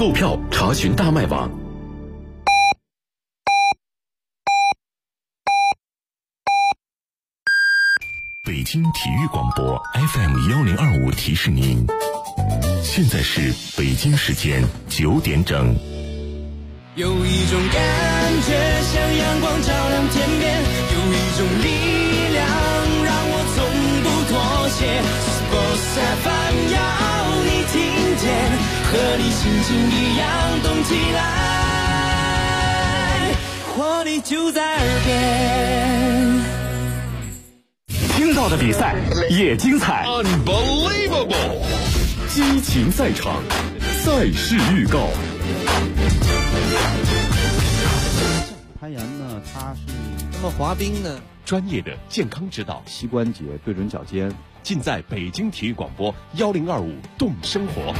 购票查询大麦网。北京体育广播 FM1025提示您，现在是北京时间9点整。 有一种感觉像阳光照亮天边，有一种力量让我从不妥协。Sports FM 要你听见，和你心情一样动起来，活力就在耳边。 听到的比赛也精彩 ，Unbelievable！ 激情赛场，赛事预告。 攀岩呢，它是那么滑冰呢， 专业的健康指导， 膝关节对准脚尖， 尽在北京体育广播1025动生活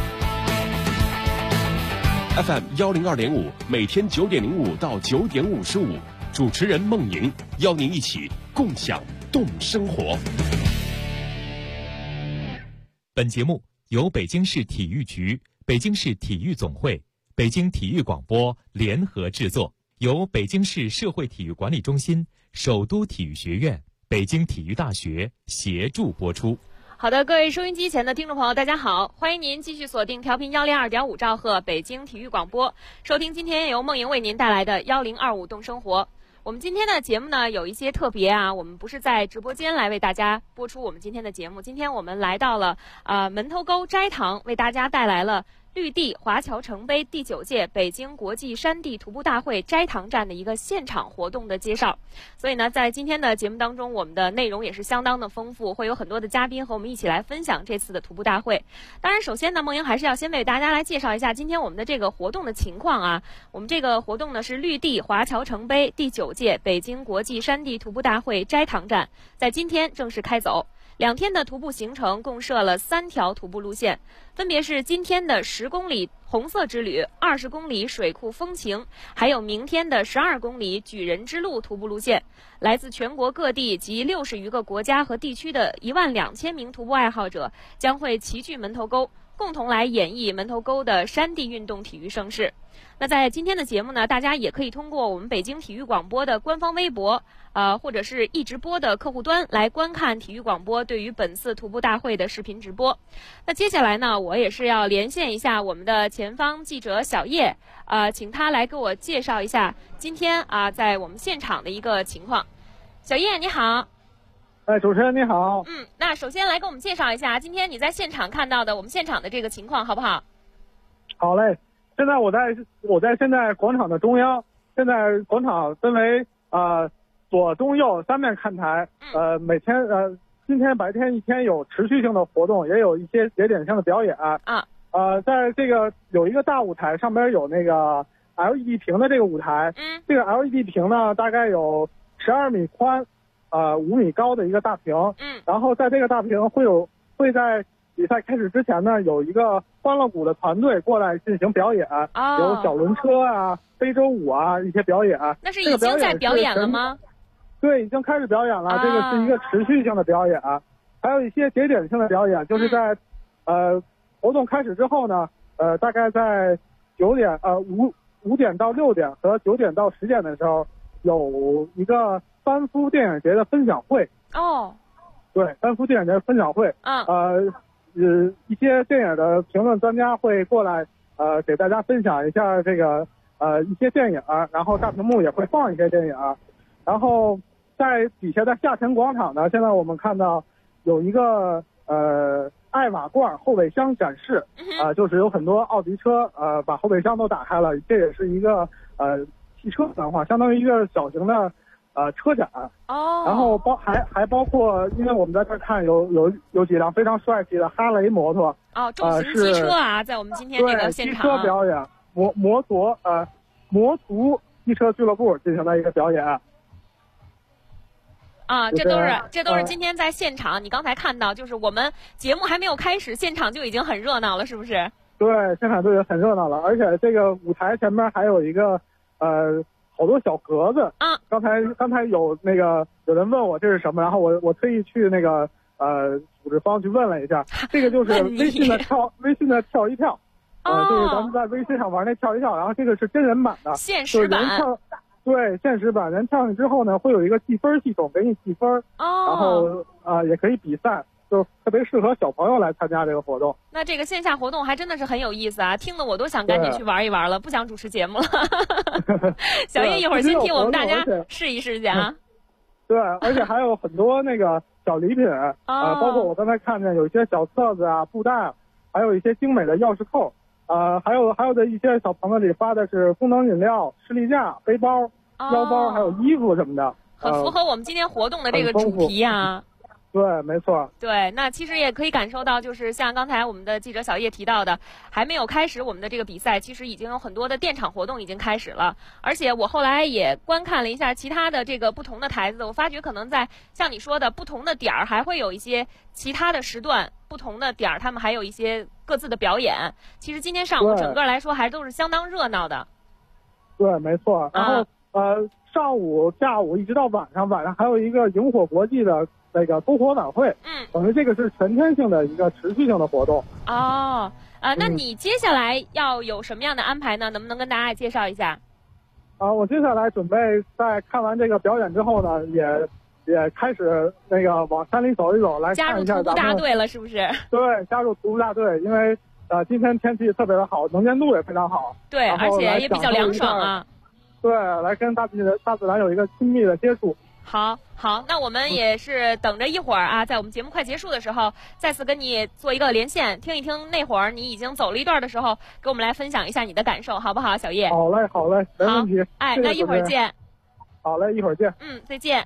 FM 102.5，每天9点05到9点55，主持人孟莹邀您一起共享动生活。 本节目由北京市体育局、北京市体育总会、北京体育广播联合制作，由北京市社会体育管理中心、首都体育学院、北京体育大学协助播出。 好的，各位收音机前的听众朋友，大家好，欢迎您继续锁定调频102.5兆赫北京体育广播，收听今天由孟莹为您带来的1025动生活。我们今天的节目呢有一些特别啊，我们不是在直播间来为大家播出我们今天的节目，今天我们来到了门头沟斋堂，为大家带来了绿地华侨城杯第9届北京国际山地徒步大会斋堂站的一个现场活动的介绍。所以呢，在今天的节目当中，我们的内容也是相当的丰富，会有很多的嘉宾和我们一起来分享这次的徒步大会。当然，首先呢，孟莹还是要先为大家来介绍一下今天我们的这个活动的情况啊。我们这个活动呢是绿地华侨城杯第9届北京国际山地徒步大会斋堂站，在今天正式开走。2天的徒步行程共设了3条徒步路线，分别是今天的10公里红色之旅、20公里水库风情，还有明天的12公里举人之路徒步路线。来自全国各地及60余个国家和地区的12000名徒步爱好者将会齐聚门头沟，共同来演绎门头沟的山地运动体育盛事。那在今天的节目呢，大家也可以通过我们北京体育广播的官方微博或者是易直播的客户端来观看体育广播对于本次徒步大会的视频直播。那接下来呢，我也是要连线一下我们的前方记者小叶请他来给我介绍一下今天在我们现场的一个情况。小叶你好。 主持人你好。 那首先来给我们介绍一下今天你在现场看到的我们现场的这个情况好不好？ 好嘞。现在我在现在广场的中央，现在广场分为左中右3面看台，每天今天白天一天有持续性的活动，也有一些节点性的表演在这个有一个大舞台，上边有那个 LED 屏的这个舞台，这个 LED 屏呢大概有12米宽5米高的一个大屏，然后在这个大屏会在比赛开始之前呢，有一个欢乐谷的团队过来进行表演，有小轮车非洲舞一些表演。 那是已经在表演了吗？ 对，已经开始表演了。这个是一个持续性的表演，还有一些节点性的表演，就是在活动开始之后呢，大概在5点到6点和9点到10点的时候，有一个班夫电影节的分享会。对，班夫电影节的分享会。一些电影的评论专家会过来给大家分享一下这个一些电影，然后大屏幕也会放一些电影，然后在底下的下沉广场呢，现在我们看到有一个爱瓦罐后备箱展示，就是有很多奥迪车把后备箱都打开了，这也是一个汽车文化，相当于一个小型的车展。然后还包括，因为我们在这看有几辆非常帅气的哈雷摩托重型机车在我们今天这个现场机车表演，摩图机车俱乐部进行了一个表演。 这都是今天在现场，你刚才看到，就是我们节目还没有开始，现场就已经很热闹了，是不是？ 对，现场就已经很热闹了，而且这个舞台前面还有一个好多小格子。刚才有人问我这是什么，然后我特意去那个组织方去问了一下，这个就是微信的跳一跳。 就是咱们在微信上玩那跳一跳，然后这个是真人版的， 现实版。 对，现实版人跳上去之后呢，会有一个计分系统给你计分，然后也可以比赛，就特别适合小朋友来参加这个活动。 那这个线下活动还真的是很有意思啊，听得我都想赶紧去玩一玩了，不想主持节目了。小叶一会儿先替我们大家试一试去啊。 对，而且还有很多那个小礼品包括我刚才看见有一些小册子啊、布袋，还有一些精美的钥匙扣。还有的一些小朋友里发的是功能饮料、士力架、背包、腰包，还有衣服什么的， 很符合我们今天活动的这个主题啊。 对，没错。 对，那其实也可以感受到，就是像刚才我们的记者小叶提到的，还没有开始我们的这个比赛，其实已经有很多的电场活动已经开始了。而且我后来也观看了一下其他的这个不同的台子，我发觉可能在像你说的不同的点儿，还会有一些其他的时段，不同的点儿，他们还有一些各自的表演。其实今天上午整个来说还都是相当热闹的。 对，没错。然后上午、下午一直到晚上还有一个萤火国际的那个篝火晚会，等于这个是全天性的一个持续性的活动。 那你接下来要有什么样的安排呢？能不能跟大家介绍一下？ 我接下来准备在看完这个表演之后呢，也开始那个往山里走一走，来看一下咱们加入徒步大队了，是不是？ 对，加入徒步大队，因为今天天气特别的好，能见度也非常好。 对，而且也比较凉爽啊。 对，来跟大自然有一个亲密的接触。 好，那我们也是等着一会儿啊，在我们节目快结束的时候，再次跟你做一个连线，听一听那会儿你已经走了一段的时候，给我们来分享一下你的感受，好不好，小叶？ 好嘞，没问题。 那一会儿见。 好嘞，一会儿见。 再见。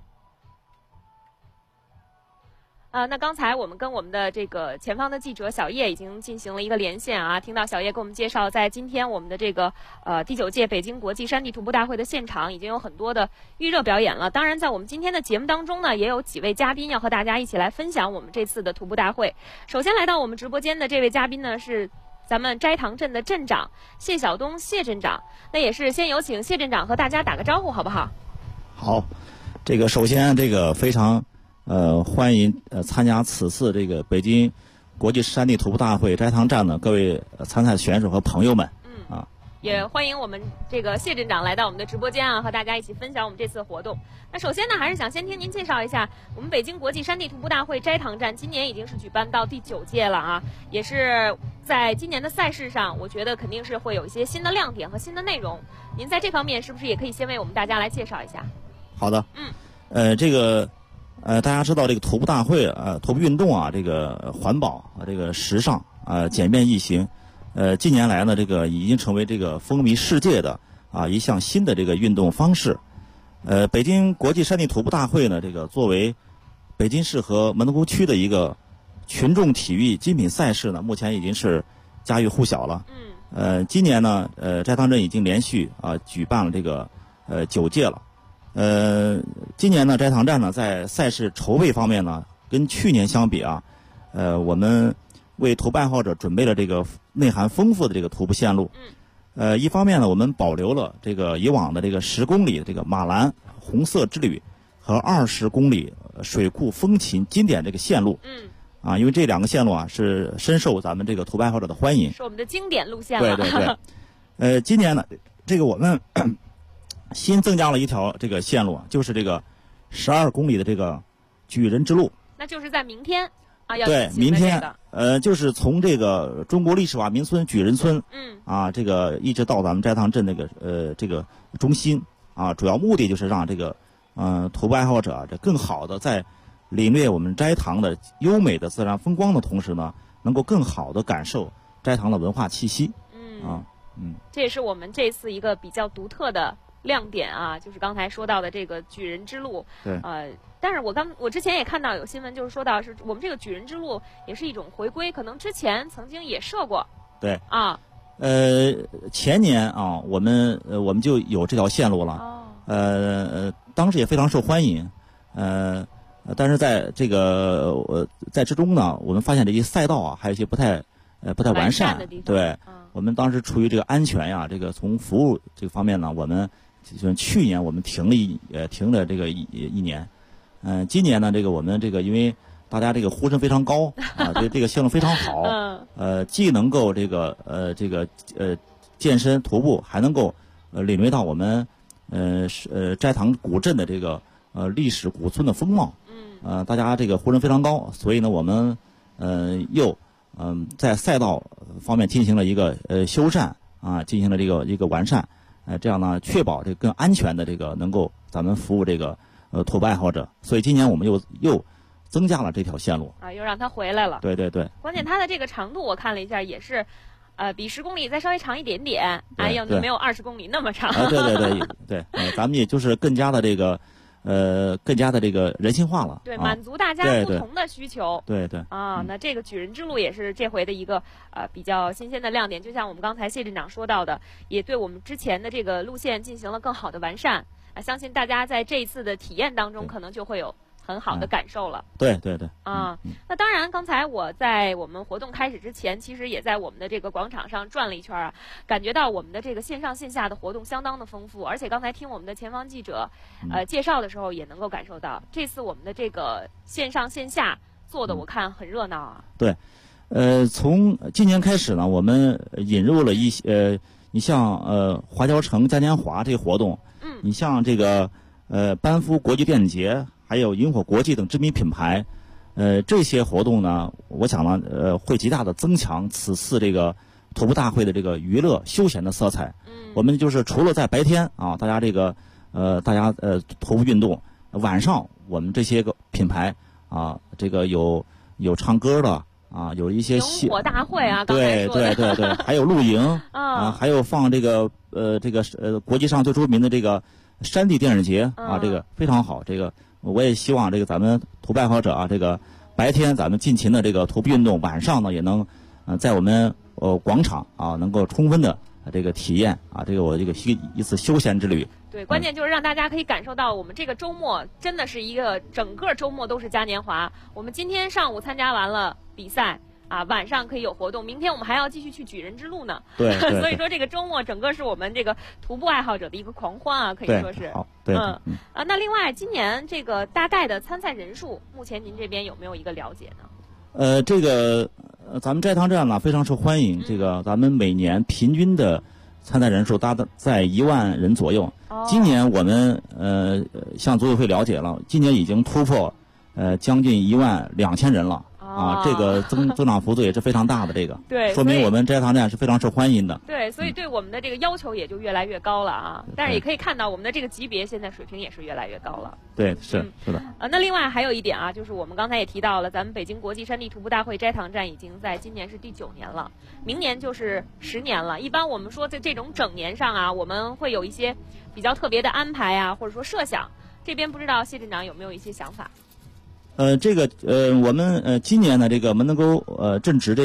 那刚才我们跟我们的这个前方的记者小叶已经进行了一个连线啊，听到小叶给我们介绍，在今天我们的这个第9届北京国际山地徒步大会的现场已经有很多的预热表演了。当然，在我们今天的节目当中呢，也有几位嘉宾要和大家一起来分享我们这次的徒步大会。首先来到我们直播间的这位嘉宾呢，是咱们斋堂镇的镇长谢晓东谢镇长。那也是先有请谢镇长和大家打个招呼，好不好？ 好，这个首先这个非常欢迎参加此次这个北京国际山地徒步大会斋堂站的各位参赛选手和朋友们。 也欢迎我们这个谢镇长来到我们的直播间啊，和大家一起分享我们这次活动。那首先呢，还是想先听您介绍一下我们北京国际山地徒步大会斋堂站，今年已经是举办到第9届了啊，也是在今年的赛事上，我觉得肯定是会有一些新的亮点和新的内容。您在这方面是不是也可以先为我们大家来介绍一下？ 好的。这个大家知道这个徒步大会徒步运动啊，这个环保这个时尚简便易行。近年来呢，这个已经成为这个风靡世界的一项新的这个运动方式。北京国际山地徒步大会呢，这个作为北京市和门头沟区的一个群众体育精品赛事呢，目前已经是家喻户晓了。今年呢，斋堂镇已经连续举办了这个9届了。今年呢，斋堂站呢在赛事筹备方面呢，跟去年相比我们为徒步爱好者准备了这个内涵丰富的这个徒步线路。一方面呢，我们保留了这个以往的这个10公里的这个马兰红色之旅和20公里水库风琴经典这个线路。因为这2个线路是深受咱们这个徒步爱好者的欢迎， 是我们的经典路线了。 对。今年呢，这个我们新增加了一条这个线路，就是这个12公里的这个举人之路。 那就是在明天对，明天就是从这个中国历史瓦民村举人村这个一直到咱们斋堂镇那个这个中心主要目的就是让这个徒步爱好者这更好的在领略我们斋堂的优美的自然风光的同时呢，能够更好的感受斋堂的文化气息。 这也是我们这次一个比较独特的亮点就是刚才说到的这个举人之路。 对。 但是我之前也看到有新闻，就是说到是我们这个举人之路也是一种回归，可能之前曾经也设过。 对。前年我们就有这条线路了。当时也非常受欢迎。但是在这个在之中呢，我们发现这些赛道还有一些不太完善的地方。 对。我们当时出于这个安全这个从服务这个方面呢，我们就去年我们停了这个一年。今年呢，这个我们这个因为大家这个呼声非常高对这个线路非常好， 既能够健身徒步，还能够领略到我们斋堂古镇的这个历史古村的风貌。大家这个呼声非常高，所以呢，我们又在赛道方面进行了一个修缮啊，进行了这个一个完善，这样呢，确保这个更安全的这个能够咱们服务这个徒步爱好者。所以今年我们又增加了这条线路啊，又让它回来了。 对对对。 关键它的这个长度我看了一下，也是比10公里再稍微长一点点，哎呀，没有20公里那么长。 对，咱们也就是更加的这个人性化了。 对，满足大家不同的需求。 对。 啊，那这个举人之路也是这回的一个比较新鲜的亮点。就像我们刚才谢镇长说到的，也对我们之前的这个路线进行了更好的完善。相信大家在这一次的体验当中，可能就会有很好的感受了。 对。 啊，那当然，刚才我在我们活动开始之前，其实也在我们的这个广场上转了一圈啊，感觉到我们的这个线上线下的活动相当的丰富，而且刚才听我们的前方记者介绍的时候，也能够感受到这次我们的这个线上线下做的，我看很热闹啊。 对，从今年开始呢，我们引入了一些你像华侨城嘉年华这个活动，你像这个班夫国际电影节，还有萤火国际等知名品牌，这些活动呢，我想呢，会极大的增强此次这个徒步大会的这个娱乐休闲的色彩。我们就是除了在白天啊，大家徒步运动，晚上我们这些个品牌啊，这个有唱歌的啊，有一些萤火大会啊， 对，还有露营啊，还有放这个国际上最著名的这个山地电影节啊，这个非常好。这个我也希望这个咱们徒步爱好者啊，这个白天咱们尽情的这个徒步运动，晚上呢也能在我们广场啊能够充分的这个体验啊，这个我这个一次休闲之旅。 对，关键就是让大家可以感受到我们这个周末真的是一个整个周末都是嘉年华。我们今天上午参加完了比赛啊，晚上可以有活动，明天我们还要继续去举人之路呢。 对， 所以说这个周末整个是我们这个徒步爱好者的一个狂欢啊，可以说是。 好，对， 那另外今年这个大概的参赛人数，目前您这边有没有一个了解呢？ 这个咱们斋堂站呢非常受欢迎，这个咱们每年平均的参赛人数大概在1万人左右。今年我们向组委会了解了，今年已经突破将近12000人了。啊，这个增长幅度也是非常大的，这个对， 说明我们斋堂站是非常受欢迎的。 对，所以对我们的这个要求也就越来越高了啊。但是也可以看到我们的这个级别现在水平也是越来越高了。 对，是的。 那另外还有一点啊，就是我们刚才也提到了，咱们北京国际山地徒步大会斋堂站已经在今年是第9年了，明年就是10年了。一般我们说在这种整年上啊，我们会有一些比较特别的安排啊，或者说设想。这边不知道谢镇长有没有一些想法？ 我们今年呢，这个门头沟正值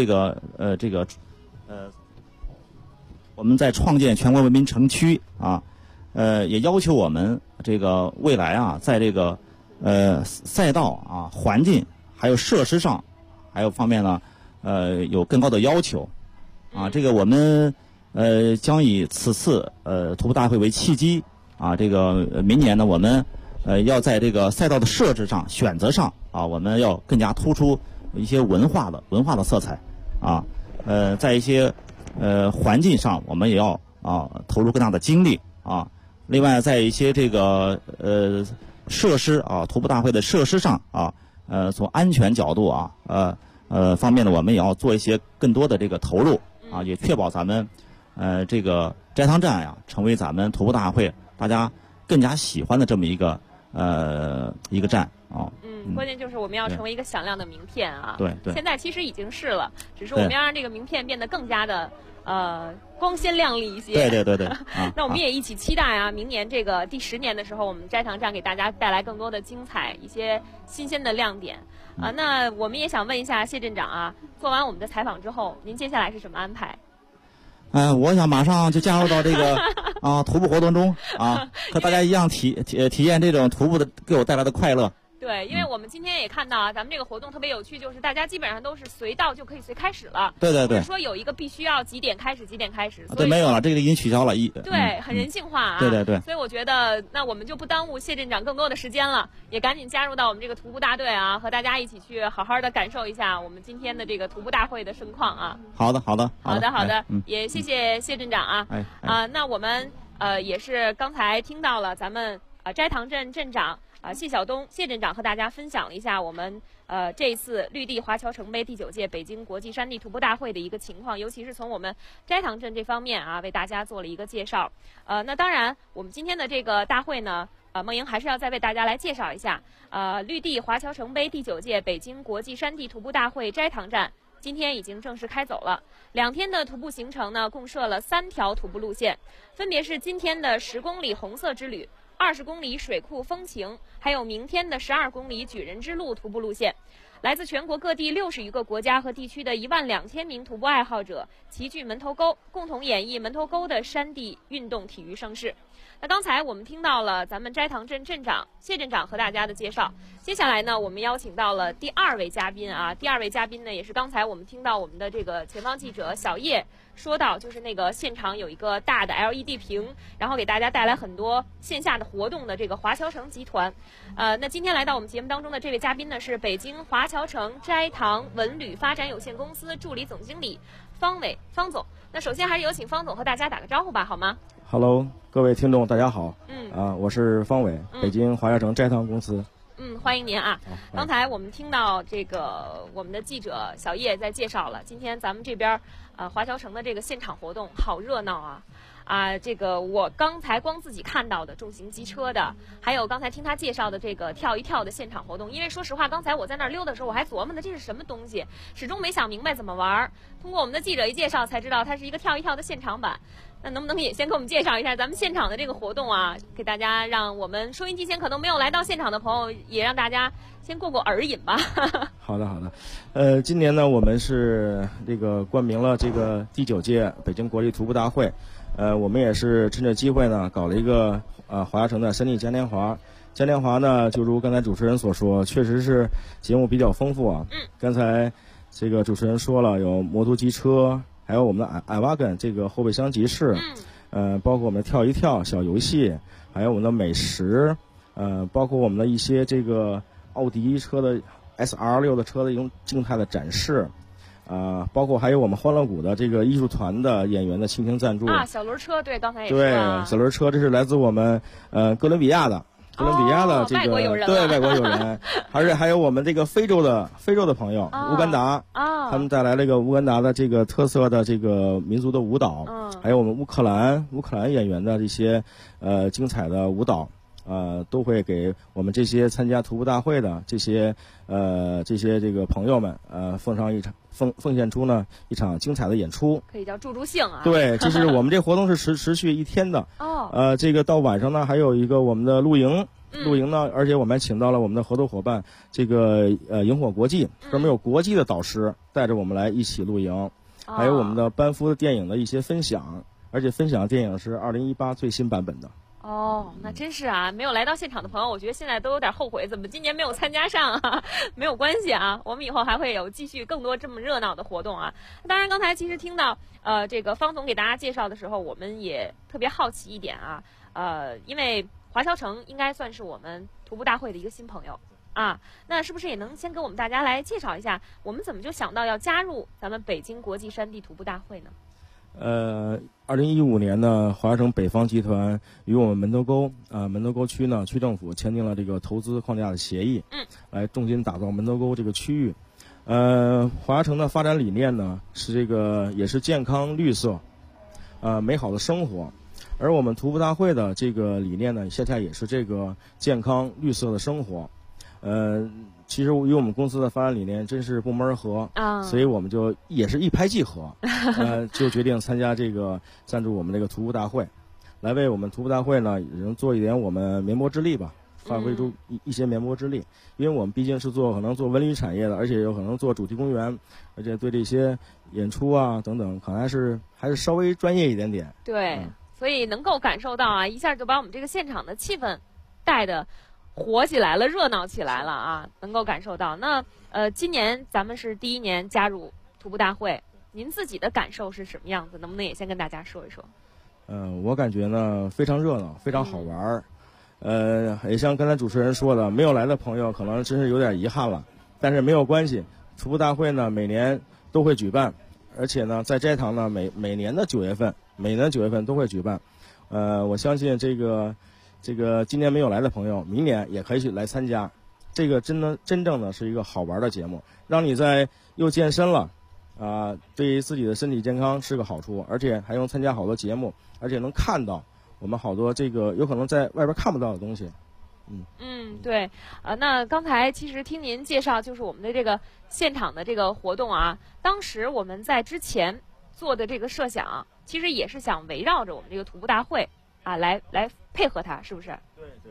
我们在创建全国文明城区啊，也要求我们这个未来啊，在这个赛道啊、环境还有设施上，还有方面呢，有更高的要求啊。这个我们将以此次徒步大会为契机啊，这个明年呢，我们要在这个赛道的设置上、选择上啊，我们要更加突出一些文化的色彩啊。在一些环境上，我们也要投入更大的精力啊。另外，在一些这个设施啊，徒步大会的设施上啊，从安全角度啊，方面呢，我们也要做一些更多的这个投入啊，也确保咱们这个斋堂站呀，成为咱们徒步大会大家更加喜欢的这么一个站啊。 关键就是我们要成为一个响亮的名片啊。 对。 现在其实已经是了，只是我们要让这个名片变得更加的光鲜亮丽一些。 对。 那我们也一起期待啊，明年这个第10年的时候，我们斋堂站给大家带来更多的精彩、一些新鲜的亮点啊。那我们也想问一下谢镇长啊，做完我们的采访之后，您接下来是什么安排？ 我想马上就加入到这个徒步活动中啊，和大家一样体验这种徒步的给我带来的快乐。 对，因为我们今天也看到啊，咱们这个活动特别有趣，就是大家基本上都是随到就可以随开始了。 对对对。 不是说有一个必须要几点开始， 对，没有了，这个已经取消了。 对，很人性化啊。 对对对。 所以我觉得，那我们就不耽误谢镇长更多的时间了，也赶紧加入到我们这个徒步大队啊，和大家一起去好好的感受一下我们今天的这个徒步大会的盛况啊。 好的。 也谢谢谢镇长啊。那我们也是刚才听到了咱们斋堂镇镇长谢晓东谢镇长和大家分享了一下我们这一次绿地华侨城杯第9届北京国际山地徒步大会的一个情况，尤其是从我们斋堂镇这方面啊，为大家做了一个介绍。那当然，我们今天的这个大会呢，梦莹还是要再为大家来介绍一下，绿地华侨城杯第9届北京国际山地徒步大会斋堂站今天已经正式开走了。2天的徒步行程呢，共设了3条徒步路线，分别是今天的10公里红色之旅、20公里水库风情，还有明天的12公里举人之路徒步路线。来自全国各地60余个国家和地区的12000名徒步爱好者齐聚门头沟，共同演绎门头沟的山地运动体育盛事。那刚才我们听到了咱们斋堂镇镇长谢镇长和大家的介绍，接下来呢，我们邀请到了第2位嘉宾啊。第2位嘉宾呢，也是刚才我们听到我们的这个前方记者小叶说到，就是那个现场有一个大的 LED 屏，然后给大家带来很多线下的活动的这个华侨城集团。那今天来到我们节目当中的这位嘉宾呢，是北京华侨城斋堂文旅发展有限公司助理总经理方伟方总。那首先还是有请方总和大家打个招呼吧，好吗？ Hello， 各位听众，大家好。我是方伟，北京华侨城斋堂公司。 欢迎您啊！刚才我们听到这个我们的记者小叶在介绍了，今天咱们这边华侨城的这个现场活动好热闹啊！这个我刚才光自己看到的重型机车的，还有刚才听他介绍的这个跳一跳的现场活动，因为说实话，刚才我在那儿溜的时候，我还琢磨呢这是什么东西，始终没想明白怎么玩。通过我们的记者一介绍，才知道它是一个跳一跳的现场版。那能不能也先给我们介绍一下咱们现场的这个活动啊？给大家，让我们收音机前可能没有来到现场的朋友，也让大家先过过耳瘾吧。 好的。今年呢，我们是这个冠名了这个第9届北京国际徒步大会。我们也是趁着机会呢，搞了一个华侨城的山地嘉年华。嘉年华呢，就如刚才主持人所说，确实是节目比较丰富啊。刚才这个主持人说了，有摩托机车。还有我们的iWagon这个后备箱集市，包括我们的跳一跳小游戏，还有我们的美食，包括我们的一些这个奥迪车的 SR6的车的一种静态的展示，包括还有我们欢乐谷的这个艺术团的演员的倾情赞助小轮车，对，刚才也说对，小轮车，这是来自我们哥伦比亚的这个外国友人， 对，外国友人，还有我们这个非洲的朋友，乌干达他们带来了一个乌干达的这个特色的这个民族的舞蹈，还有我们乌克兰演员的这些精彩的舞蹈，都会给我们这些参加徒步大会的这些这个朋友们奉献出呢一场精彩的演出， 可以叫助兴啊。 对，就是我们这活动是持续1天的。这个到晚上呢还有一个我们的露营呢，而且我们还请到了我们的合作伙伴这个萤火国际，专门有国际的导师带着我们来一起露营，还有我们的班夫的电影的一些分享，而且分享的电影是2018最新版本的。 那真是啊！没有来到现场的朋友，我觉得现在都有点后悔，怎么今年没有参加上啊？没有关系啊，我们以后还会有继续更多这么热闹的活动啊。当然，刚才其实听到这个方总给大家介绍的时候，我们也特别好奇一点啊，因为华侨城应该算是我们徒步大会的一个新朋友啊，那是不是也能先给我们大家来介绍一下，我们怎么就想到要加入咱们北京国际山地徒步大会呢 ？2015年呢，华侨城北方集团与我们门头沟区呢区政府签订了这个投资框架的协议，来重金打造门头沟这个区域。华侨城的发展理念呢是这个也是健康绿色，美好的生活，而我们徒步大会的这个理念呢，恰恰也是这个健康绿色的生活。其实与我们公司的发展理念真是不谋而合所以我们就也是一拍即合，就决定参加这个赞助我们这个徒步大会，来为我们徒步大会呢能做一点我们绵薄之力吧，发挥出一些绵薄之力。因为我们毕竟是可能做文旅产业的，而且有可能做主题公园，而且对这些演出啊等等，可能还是稍微专业一点点。 对，所以能够感受到啊，一下就把我们这个现场的气氛带的火起来了，热闹起来了啊，能够感受到。那今年咱们是第1年加入徒步大会，您自己的感受是什么样子？能不能也先跟大家说一说？ 我感觉呢非常热闹，非常好玩。也像刚才主持人说的，没有来的朋友可能真是有点遗憾了，但是没有关系，徒步大会呢每年都会举办，而且呢在斋堂呢每年的9月份都会举办。我相信这个今年没有来的朋友，明年也可以去来参加。这个真正的是一个好玩的节目，让你在又健身了对于自己的身体健康是个好处，而且还能参加好多节目，而且能看到我们好多这个有可能在外边看不到的东西。 对，那刚才其实听您介绍，就是我们的这个现场的这个活动啊，当时我们在之前做的这个设想，其实也是想围绕着我们这个徒步大会来配合它，是不是？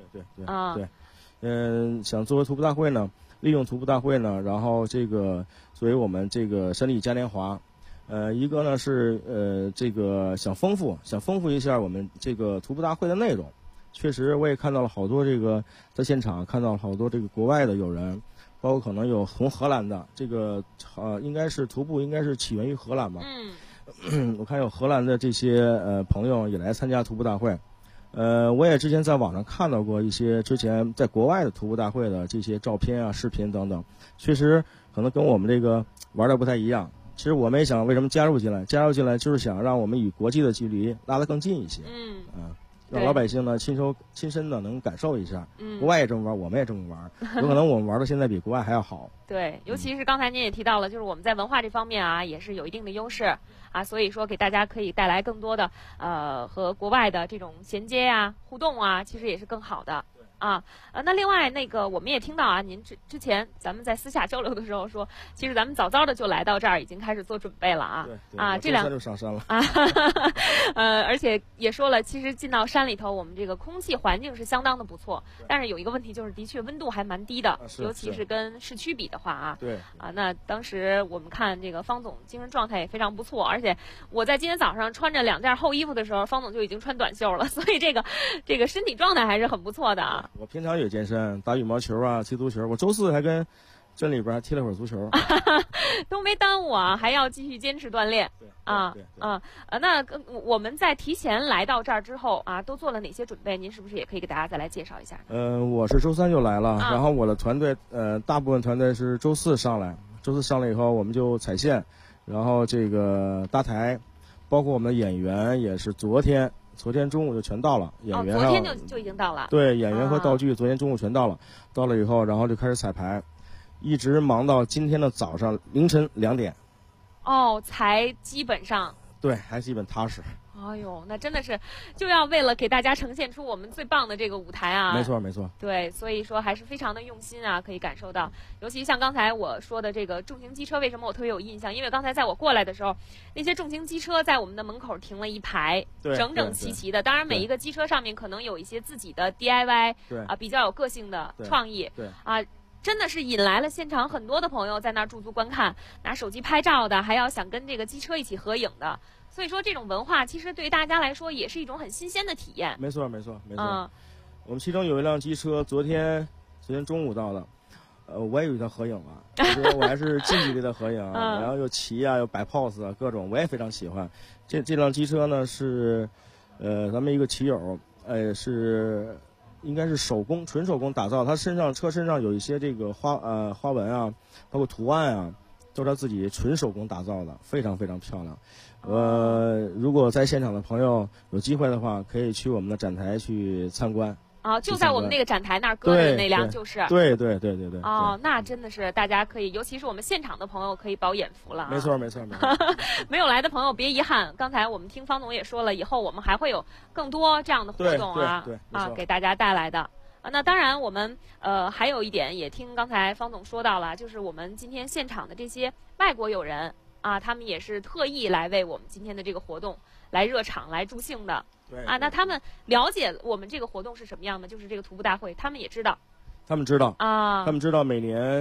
对。想作为徒步大会呢，利用徒步大会呢，然后这个作为我们这个山里嘉年华，一个呢是这个想丰富一下我们这个徒步大会的内容。确实我也看到了好多这个在现场看到了好多这个国外的友人，包括可能有从荷兰的这个应该是徒步应该是起源于荷兰吧。我看有荷兰的这些朋友也来参加徒步大会。我也之前在网上看到过一些之前在国外的徒步大会的这些照片啊、视频等等，确实可能跟我们这个玩的不太一样。其实我们也想为什么加入进来就是想让我们与国际的距离拉得更近一些。让老百姓呢亲身的能感受一下。国外也这么玩，我们也这么玩，有可能我们玩的现在比国外还要好。 对，尤其是刚才您也提到了，就是我们在文化这方面也是有一定的优势所以说给大家可以带来更多的和国外的这种衔接互动其实也是更好的。那另外那个我们也听到您之前咱们在私下交流的时候说，其实咱们早早的就来到这儿，已经开始做准备了这2天就上山了而且也说了，其实进到山里头，我们这个空气环境是相当的不错，但是有一个问题就是的确温度还蛮低的，尤其是跟市区比的话那当时我们看这个方总精神状态也非常不错，而且我在今天早上穿着2件厚衣服的时候，方总就已经穿短袖了，所以这个身体状态还是很不错的我平常也健身，打羽毛球踢足球，我周4还跟镇里边还踢了会儿足球都没耽误还要继续坚持锻炼。那我们在提前来到这儿之后都做了哪些准备？您是不是也可以给大家再来介绍一下？ 我是周3就来了，然后我的团队大部分团队是周4上来以后我们就踩线，然后这个搭台，包括我们的演员也是昨天中午就全到了，演员昨天就已经到了。 对，演员和道具昨天中午全到了，到了以后，然后就开始彩排，一直忙到今天的早上凌晨2点。 才基本上。 对，还基本踏实。 哎呦，那真的是就要为了给大家呈现出我们最棒的这个舞台没错。 对，所以说还是非常的用心可以感受到。尤其像刚才我说的这个重型机车，为什么我特别有印象？因为刚才在我过来的时候，那些重型机车在我们的门口停了一排，整整齐齐的。当然，每一个机车上面可能有一些自己的 DIY， 比较有个性的创意，真的是引来了现场很多的朋友在那儿驻足观看，拿手机拍照的，还要想跟这个机车一起合影的。所以说这种文化其实对于大家来说也是一种很新鲜的体验。 没错。我们其中有一辆机车昨天中午到的，我也有一条合影我还是近距离的合影然后又骑又摆 pose 各种，我也非常喜欢。这辆机车呢是咱们一个骑友是应该是纯手工打造，他车身上有一些这个花纹包括图案都是他自己纯手工打造的，非常非常漂亮。如果在现场的朋友有机会的话，可以去我们的展台去参观。 就在我们那个展台那儿搁的那辆就是。 对。 那真的是大家可以，尤其是我们现场的朋友可以饱眼福了。 没错。 没有来的朋友别遗憾，刚才我们听方总也说了，以后我们还会有更多这样的活动给大家带来的。那当然我们还有一点也听刚才方总说到了，就是我们今天现场的这些外国友人他们也是特意来为我们今天的这个活动来热场来助兴的。那他们了解我们这个活动是什么样的，就是这个徒步大会，他们也知道。 他们知道每年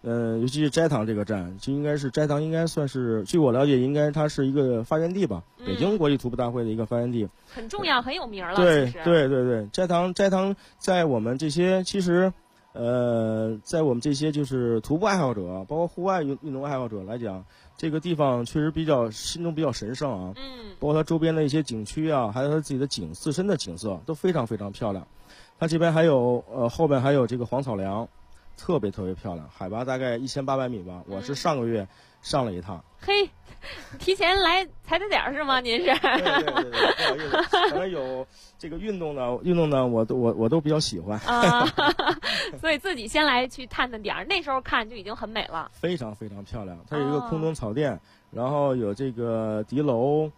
尤其是斋堂这个站，就应该是斋堂，应该算是，据我了解，应该它是一个发源地吧，北京国际徒步大会的一个发源地， 很重要，很有名了。 对对对对，斋堂在我们这些其实，在我们这些就是徒步爱好者，包括户外运动爱好者来讲，这个地方确实心中比较神圣啊。包括它周边的一些景区啊，还有它自己的自身的景色都非常非常漂亮。它这边还有后边还有这个黄草梁。特别漂亮，海拔大概1800米吧。我是上个月上了一趟。 嘿，提前来踩踩点是吗？您是？ 对，不好意思，可能有这个运动呢，我都比较喜欢啊，所以自己先来去探点儿，那时候看就已经很美了， 非常非常漂亮。它有一个空中草甸，然后有这个敌楼，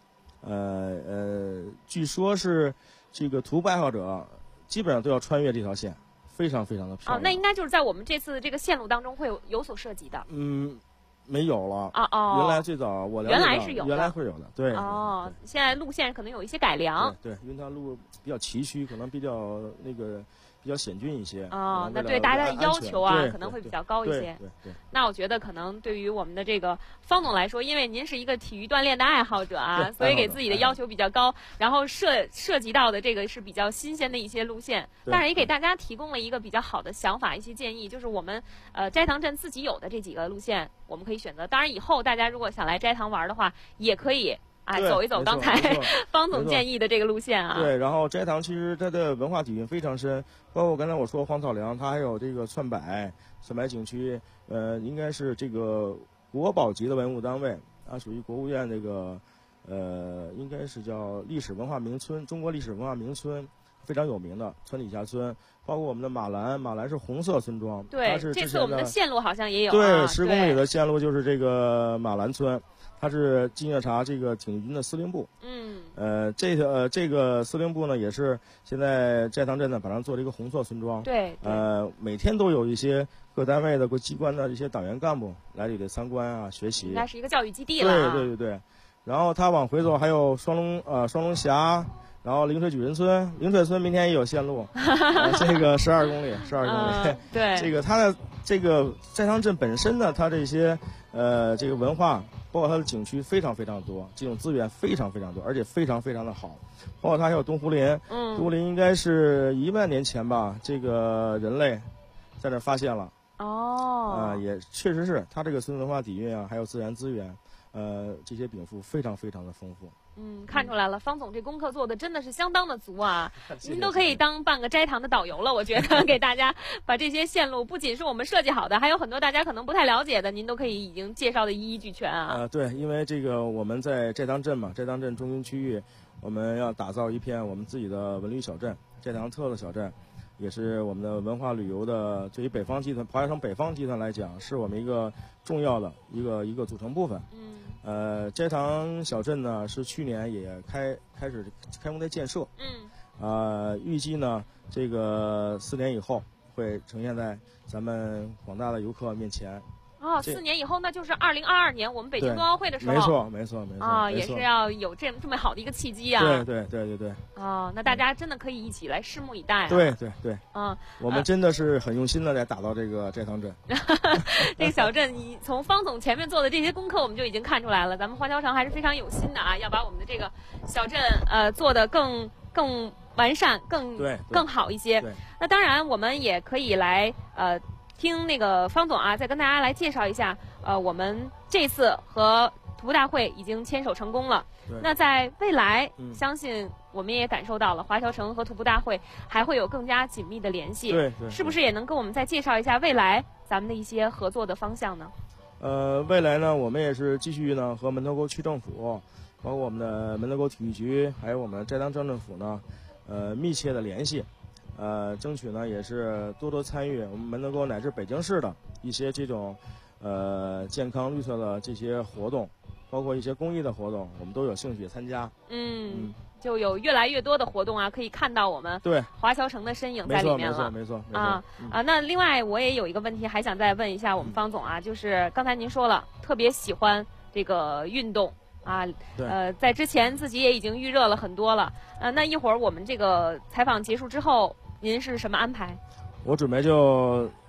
据说是这个徒步爱好者基本上都要穿越这条线。非常非常的漂亮。 那应该就是在我们这次这个线路当中会有所涉及的。 没有了。原来最早我原来是有的， 原来会有的。对。 现在路线可能有一些改良。 对，因为它路比较崎岖，可能比较比较险峻一些。 那对大家的要求啊可能会比较高一些。 对。 那我觉得可能对于我们的这个方总来说，因为您是一个体育锻炼的爱好者啊，所以给自己的要求比较高，然后涉及到的这个是比较新鲜的一些路线，但是也给大家提供了一个比较好的想法，一些建议，就是我们斋堂镇自己有的这几个路线，我们可以选择。当然以后大家如果想来斋堂玩的话，也可以。走一走刚才方总建议的这个路线啊。 对，然后斋堂其实它的文化底蕴非常深，包括刚才我说黄草梁，它还有这个窜柏景区，应该是这个国宝级的文物单位，它属于国务院这个应该是叫历史文化名村，中国历史文化名村，非常有名的村里下村。包括我们的马兰是红色村庄， 对，这次我们的线路好像也有。 对，10公里的线路就是这个马兰村。它是晋越察这个挺进军的司令部。这个司令部呢，也是现在斋堂镇呢，把它做了一个红色村庄。 对。 每天都有一些各单位的、各机关的一些党员干部来这里参观啊、学习。 应该是一个教育基地了。 对。然后它往回走还有双龙峡，然后灵水举人村，灵水村明天也有线路，这个12公里。 对。 这个它的这个斋堂镇本身呢，它这些这个文化。包括它的景区非常非常多，这种资源非常非常多，而且非常非常的好。包括它还有东湖林，东湖林应该是1万年前吧，这个人类在那发现了。也确实是它这个村文化底蕴啊，还有自然资源，这些禀赋非常非常的丰富。 看出来了，方总这功课做的真的是相当的足啊！您都可以当半个斋堂的导游了，我觉得给大家把这些线路，不仅是我们设计好的，还有很多大家可能不太了解的，您都可以已经介绍的一一俱全啊。 对，因为这个我们在斋堂镇嘛，斋堂镇中心区域，我们要打造一片我们自己的文旅小镇，斋堂特色小镇，也是我们的文化旅游的，对于北方集团华侨城北方集团来讲，是我们一个重要的一个组成部分。斋堂小镇呢是去年也开始开工在建设。预计呢这个4年以后会呈现在咱们广大的游客面前。 4年以后，那就是2022年我们北京冬奥会的时候。 没错。 也是要有这么好的一个契机啊。 对。 那大家真的可以一起来拭目以待。 对。我们真的是很用心的在打造这个斋堂镇。 这个小镇，你从方总前面做的这些功课，我们就已经看出来了。咱们华侨城还是非常有心的啊，要把我们的这个小镇做得更完善、更好一些。那当然，我们也可以来听那个方总啊，再跟大家来介绍一下，我们这次和徒步大会已经牵手成功了。那在未来，相信我们也感受到了华侨城和徒步大会还会有更加紧密的联系。 对， 是不是也能跟我们再介绍一下未来咱们的一些合作的方向呢？ 未来呢，我们也是继续呢和门头沟区政府，包括我们的门头沟体育局，还有我们斋堂镇政府呢，密切的联系。争取呢也是多参与我们门头沟乃至北京市的一些这种健康绿色的这些活动，包括一些公益的活动，我们都有兴趣参加。 就有越来越多的活动啊，可以看到我们华侨城的身影在里面了。 没错。 那另外我也有一个问题还想再问一下我们方总啊，就是刚才您说了特别喜欢这个运动啊，在之前自己也已经预热了很多了。那一会儿我们这个采访结束之后，您是什么安排？ 我准备就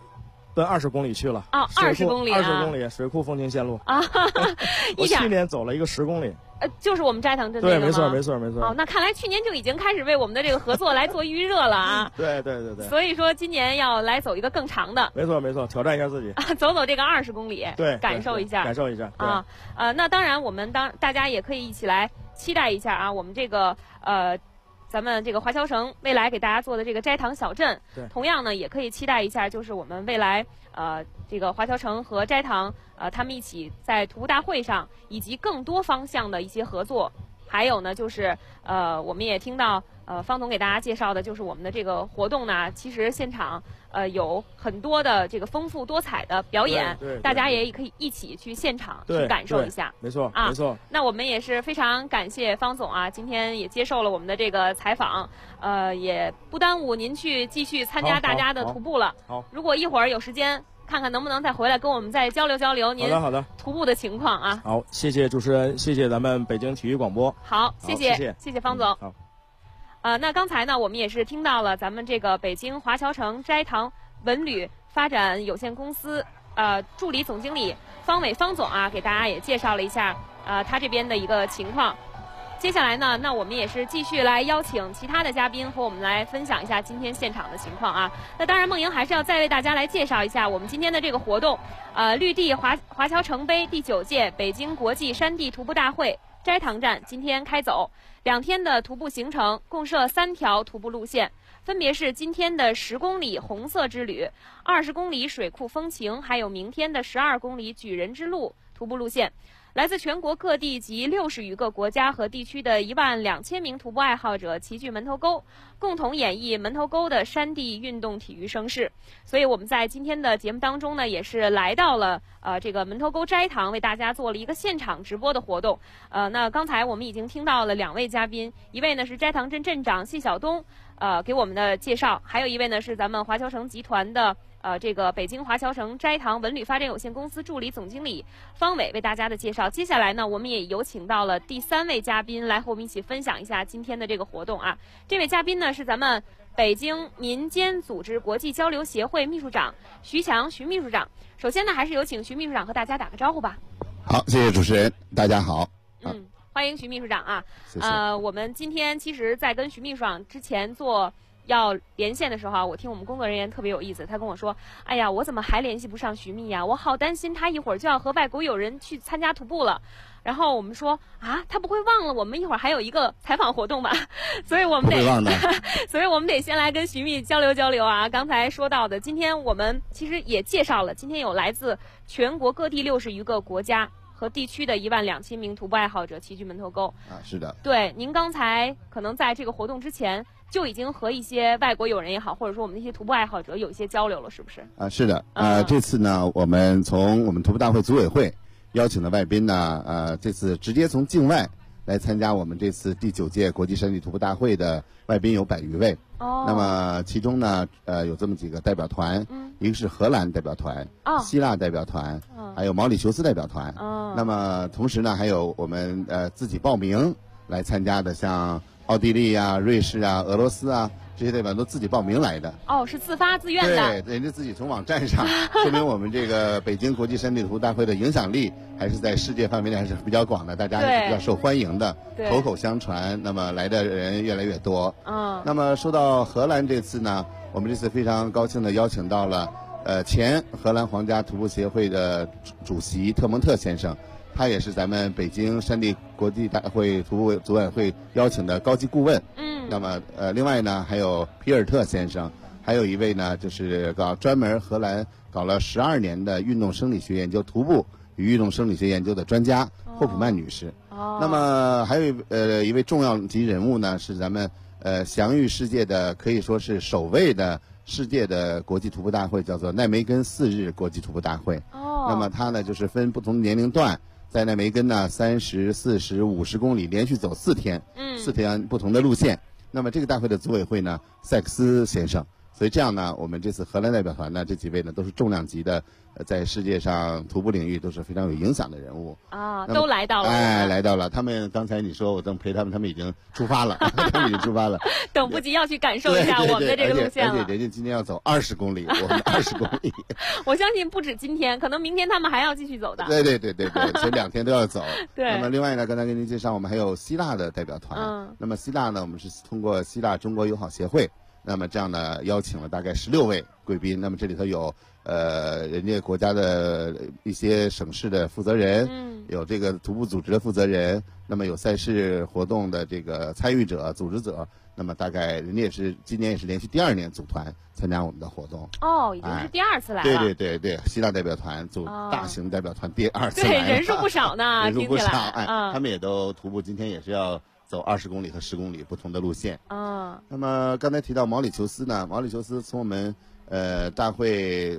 奔20公里去了啊，20公里 ，20公里水库风情线路啊。 我去年走了一个10公里。 就是我们斋堂镇对，没错。哦， 那看来去年就已经开始为我们的这个合作来做预热了啊。 对。 所以说今年要来走一个更长的。 没错，挑战一下自己。 走这个20公里。 对， 感受一下。 啊。 那当然，我们大家也可以一起来期待一下啊，我们这个咱们这个华侨城未来给大家做的这个斋堂小镇， 对， 同样呢也可以期待一下，就是我们未来这个华侨城和斋堂他们一起在徒步大会上以及更多方向的一些合作。还有呢就是我们也听到方总给大家介绍的，就是我们的这个活动呢，其实现场有很多的这个丰富多彩的表演，大家也可以一起去现场去感受一下。 没错。 那我们也是非常感谢方总啊，今天也接受了我们的这个采访，也不耽误您去继续参加大家的徒步了。 好， 如果一会儿有时间，看看能不能再回来跟我们再交流交流您徒步的情况啊。 好，谢谢主持人，谢谢咱们北京体育广播。 好，谢谢方总。 好。 那刚才呢，我们也是听到了咱们这个北京华侨城斋堂文旅发展有限公司助理总经理方伟方总啊，给大家也介绍了一下他这边的一个情况。接下来呢，那我们也是继续来邀请其他的嘉宾和我们来分享一下今天现场的情况啊。那当然，梦莹还是要再为大家来介绍一下我们今天的这个活动，绿地华侨城杯第9届北京国际山地徒步大会斋堂站今天开走，2天的徒步行程，共设3条徒步路线，分别是今天的10公里红色之旅、20公里水库风情，还有明天的12公里举人之路徒步路线。来自全国各地及60余个国家和地区的12000名徒步爱好者齐聚门头沟，共同演绎门头沟的山地运动体育盛世。所以我们在今天的节目当中呢，也是来到了这个门头沟斋堂，为大家做了一个现场直播的活动。那刚才我们已经听到了2位嘉宾，一位呢是斋堂镇镇长谢晓东给我们的介绍，还有一位呢是咱们华侨城集团的这个北京华侨城斋堂文旅发展有限公司助理总经理方伟为大家的介绍。接下来呢，我们也有请到了第3位嘉宾来和我们一起分享一下今天的这个活动啊。这位嘉宾呢是咱们北京民间组织国际交流协会秘书长徐强徐秘书长。首先呢，还是有请徐秘书长和大家打个招呼吧。 好，谢谢主持人，大家好。 欢迎徐秘书长啊。 谢谢。 我们今天其实在跟徐秘书长之前要连线的时候啊，我听我们工作人员特别有意思，他跟我说：“哎呀，我怎么还联系不上徐秘呀？我好担心他一会儿就要和外国友人去参加徒步了。”然后我们说：“啊，他不会忘了我们一会儿还有一个采访活动吧？”所以我们得先来跟徐秘交流交流啊。刚才说到的，今天我们其实也介绍了，今天有来自全国各地60余个国家和地区的12000名徒步爱好者齐聚门头沟啊。是的。 对，您刚才可能在这个活动之前就已经和一些外国友人也好，或者说我们那些徒步爱好者有一些交流了，是不是？ 是的。这次呢，我们从我们徒步大会组委会邀请的外宾呢，这次直接从境外来参加我们这次第9届国际山地徒步大会的外宾有100余位。那么其中呢，有这么几个代表团，一个是荷兰代表团，希腊代表团，还有毛里求斯代表团。那么同时呢，还有我们自己报名来参加的，像奥地利啊、瑞士啊、俄罗斯啊，这些代表都自己报名来的。 是自发自愿的。 对，人家自己从网站上，说明我们这个北京国际山地徒步大会的影响力还是在世界范围内还是比较广的，大家还是比较受欢迎的，口口相传。那么来的人越来越多。那么说到荷兰这次呢，我们这次非常高兴的邀请到了前荷兰皇家徒步协会的主席特蒙特先生。他也是咱们北京山地国际大会徒步组委会邀请的高级顾问。那么另外呢，还有皮尔特先生，还有一位呢就是专门荷兰搞了12年的运动生理学研究、徒步与运动生理学研究的专家霍普曼女士。那么还有一位重要级人物呢，是咱们享誉世界的，可以说是首位的世界的国际徒步大会，叫做奈梅根4日国际徒步大会。那么它呢就是分不同的年龄段，在奈梅根呢30、40、50公里连续走4天，4天不同的路线。那么这个大会的组委会呢，塞克斯先生所以这样呢，我们这次荷兰代表团呢，这几位呢都是重量级的，在世界上徒步领域都是非常有影响的人物啊，都来到了， 来到了。他们刚才你说我正陪他们已经出发了，他们已经出发了， 等不及要去感受一下我们的这个路线了。 而且人家今天要走20公里，我们20公里。 我相信不止今天，可能明天他们还要继续走的。 对，所以2天都要走。 对。 那么另外呢，刚才跟您介绍，我们还有希腊的代表团。那么希腊呢，我们是通过希腊中国友好协会。那么这样呢，邀请了大概16位贵宾。那么这里头有人家国家的一些省市的负责人，有这个徒步组织的负责人，那么有赛事活动的这个参与者、组织者。那么大概人家也是今年也是连续第2年组团参加我们的活动。 哦，已经是第2次来了。 对，希腊代表团组大型代表团第2次来了。 对，人数不少呢， 人数不少。 他们也都徒步，今天也是要走20公里和10公里不同的路线。那么刚才提到毛里求斯呢，毛里求斯从我们大会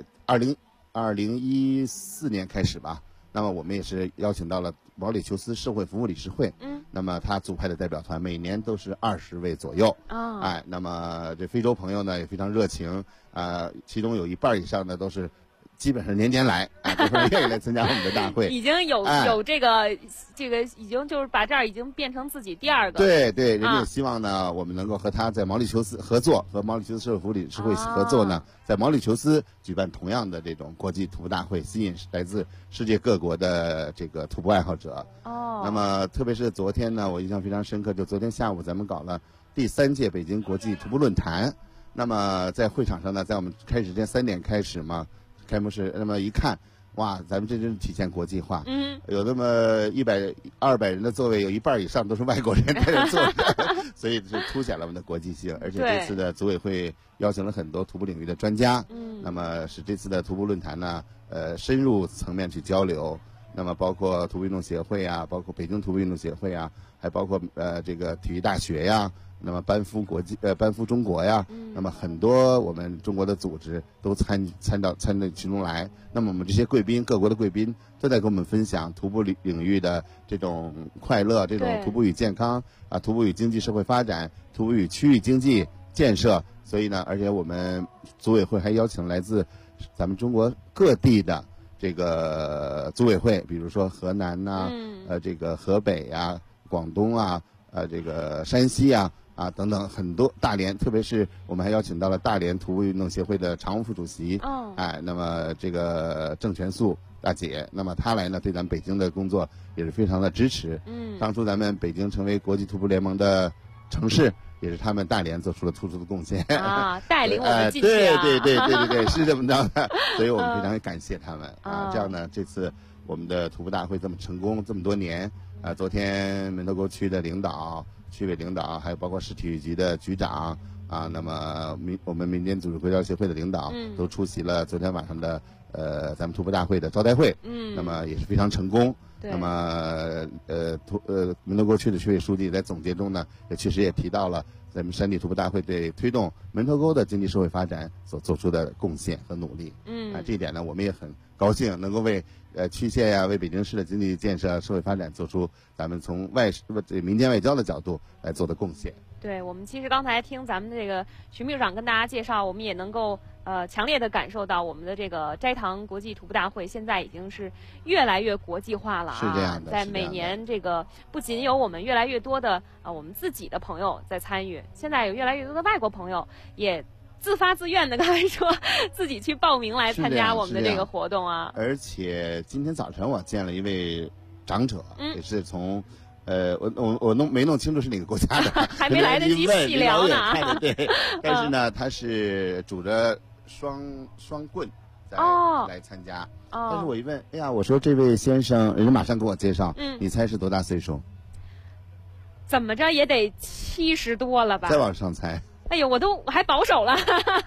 2014年开始吧，那么我们也是邀请到了毛里求斯社会服务理事会。那么他组派的代表团每年都是20位左右。那么这非洲朋友呢也非常热情其中有1半以上的都是。基本上年年来，都是愿意来参加我们的大会。 已经有这个已经就是把这儿已经变成自己第2个。 对，人家也希望呢，我们能够和他在毛里求斯合作，和毛里求斯社会服务理事会合作呢，在毛里求斯举办同样的这种国际徒步大会，吸引来自世界各国的这个徒步爱好者。那么特别是昨天呢，我印象非常深刻，就昨天下午咱们搞了第3届北京国际徒步论坛。那么在会场上呢，在我们开始之前3点开始嘛。开幕式，那么一看，哇，咱们这真是体现国际化。有那么100、200人的座位，有1半以上都是外国人在这坐着，所以就凸显了我们的国际性。而且这次的组委会邀请了很多徒步领域的专家，那么使这次的徒步论坛呢，深入层面去交流。那么包括徒步运动协会啊，包括北京徒步运动协会啊，还包括这个体育大学呀。那么班夫中国呀，那么很多我们中国的组织都参到其中来。那么我们这些贵宾，各国的贵宾都在跟我们分享徒步领域的这种快乐，这种徒步与健康徒步与经济社会发展，徒步与区域经济建设。所以呢，而且我们组委会还邀请来自咱们中国各地的这个组委会，比如说河南呐，这个河北呀、广东啊，这个山西啊。等等很多大连，特别是我们还邀请到了大连徒步运动协会的常务副主席，那么这个郑全素大姐，那么她来呢，对咱们北京的工作也是非常的支持。当初咱们北京成为国际徒步联盟的城市，也是他们大连做出了突出的贡献带领我们进去对，是这么着的。所以我们非常感谢他们这样呢，这次我们的徒步大会这么成功，这么多年昨天门头沟区的领导。区委领导，还有包括市体育局的局长那么我们民间组织规划协会的领导都出席了昨天晚上的咱们徒步大会的招待会。那么也是非常成功。那么门头沟区的区委书记在总结中呢，也确实也提到了咱们山地徒步大会对推动门头沟的经济社会发展所做出的贡献和努力。这一点呢，我们也很高兴能够为区县呀，为北京市的经济建设、社会发展做出咱们从民间外交的角度来做的贡献。 对，我们其实刚才听咱们这个徐秘书长跟大家介绍，我们也能够强烈的感受到我们的这个斋堂国际徒步大会现在已经是越来越国际化了是这样的。 在每年这个不仅有我们越来越多的我们自己的朋友在参与，现在有越来越多的外国朋友也自发自愿的，刚才说自己去报名来参加我们的这个活动啊。 而且今天早晨我见了一位长者，也是从我没弄清楚是哪个国家的， 还没来得及细聊呢。 对，但是呢，他是拄着双棍来参加。但是我一问，哎呀，我说这位先生，人家马上给我介绍，你猜是多大岁数？ 怎么着也得70多了吧？ 再往上猜。 哎呦，我还保守了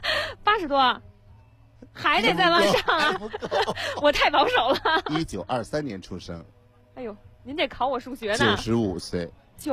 ，80多，还得再往上啊！我太保守了。 1923年出生。 哎呦，您这考我数学呢 ？95岁。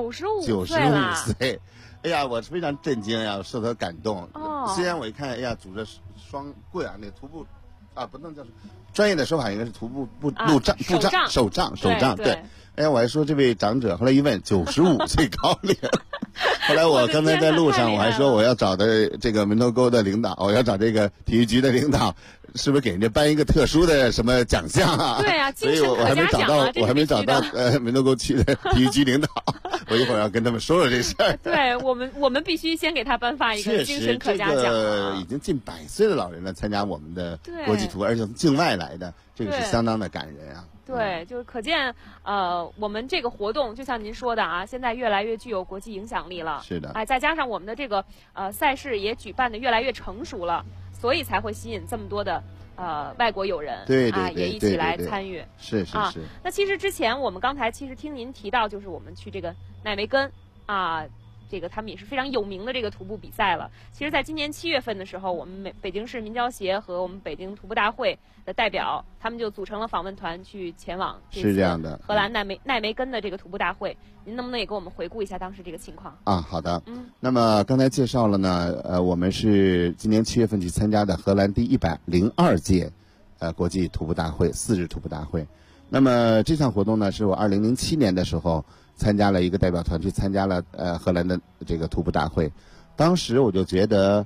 95岁。 哎呀，我非常震惊呀，受他感动。虽然我一看，哎呀，拄着双棍那徒步啊，不能叫专业的说法应该是徒步手杖。对。哎，我还说这位长者，后来一问，95岁高龄。后来我刚才在路上，我还说我要找的这个门头沟的领导，我要找这个体育局的领导，是不是给人家颁一个特殊的什么奖项啊？ 对啊， 所以我还没找到门头沟区的体育局领导，我一会儿要跟他们说说这事儿。 对我们必须先给他颁发一个精神可嘉奖。 这个已经近100岁的老人了参加我们的国际图，而且从境外来的，这个是相当的感人啊。 对，就是可见，我们这个活动就像您说的啊，现在越来越具有国际影响力了。 是的， 哎，再加上我们的这个赛事也举办的越来越成熟了，所以才会吸引这么多的外国友人， 对也一起来参与。 是。 那其实之前我们刚才听您提到，就是我们去这个奈梅根啊。这个他们也是非常有名的这个徒步比赛了。其实，在今年7月份的时候，我们北京市民交协和我们北京徒步大会的代表，他们就组成了访问团去前往是这样的荷兰奈梅根的这个徒步大会。您能不能也给我们回顾一下当时这个情况？ 啊，好的。那么刚才介绍了呢，我们是今年7月份去参加的荷兰第102届国际徒步大会4日徒步大会。那么这项活动呢，是我2007年的时候参加了一个代表团去参加了荷兰的这个徒步大会。当时我就觉得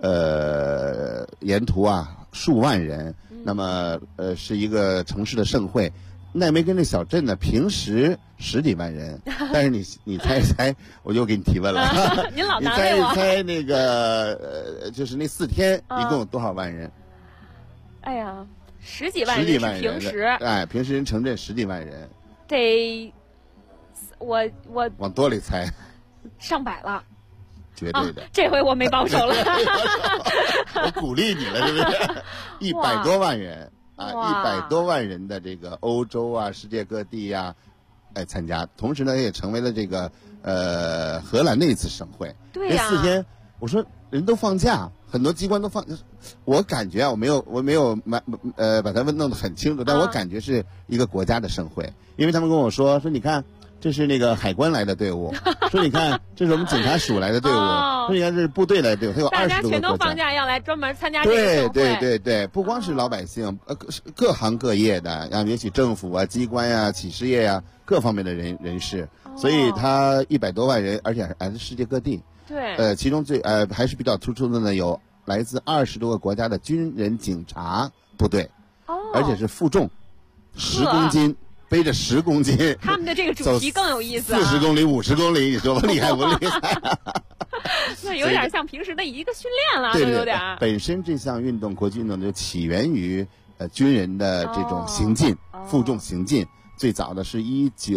沿途啊数万人，那么是一个城市的盛会。奈梅根这小镇呢，平时10几万人，但是你猜一猜，我又给你提问了。 您老难为我。 你猜那个就是那4天一共有多少万人？ 哎呀，10几万人是平时， 哎，平时人城镇10几万人， 得我往多里猜， 上百了， 绝对的。 这回我没保守了， 我鼓励你了，是不是？100多万人啊，100多万人的这个欧洲啊、世界各地呀，参加，同时呢也成为了这个荷兰的一次盛会。 对呀， 那4天，我说人都放假。很多机关都放，我感觉啊，我没有把它弄得很清楚，但我感觉是一个国家的盛会，因为他们跟我说你看，这是那个海关来的队伍，说你看这是我们警察署来的队伍，说你看这是部队来的队伍，它有20多个国家， 大家全都放假要来专门参加这个盛会。 对，不光是老百姓，各行各业的，也许政府啊、机关呀、企事业呀各方面的人士，所以他100多万人，而且还是世界各地。 对， 其中还是比较突出的呢，有来自20多个国家的军人警察部队，而且是负重10公斤，背着10公斤。 他们的这个主题更有意思 ，40公里、50公里，你说厉害不厉害？ 那有点像平时的一个训练了， 对， 有点。 本身这项运动，国际运动就起源于军人的这种行进，负重行进。最早的是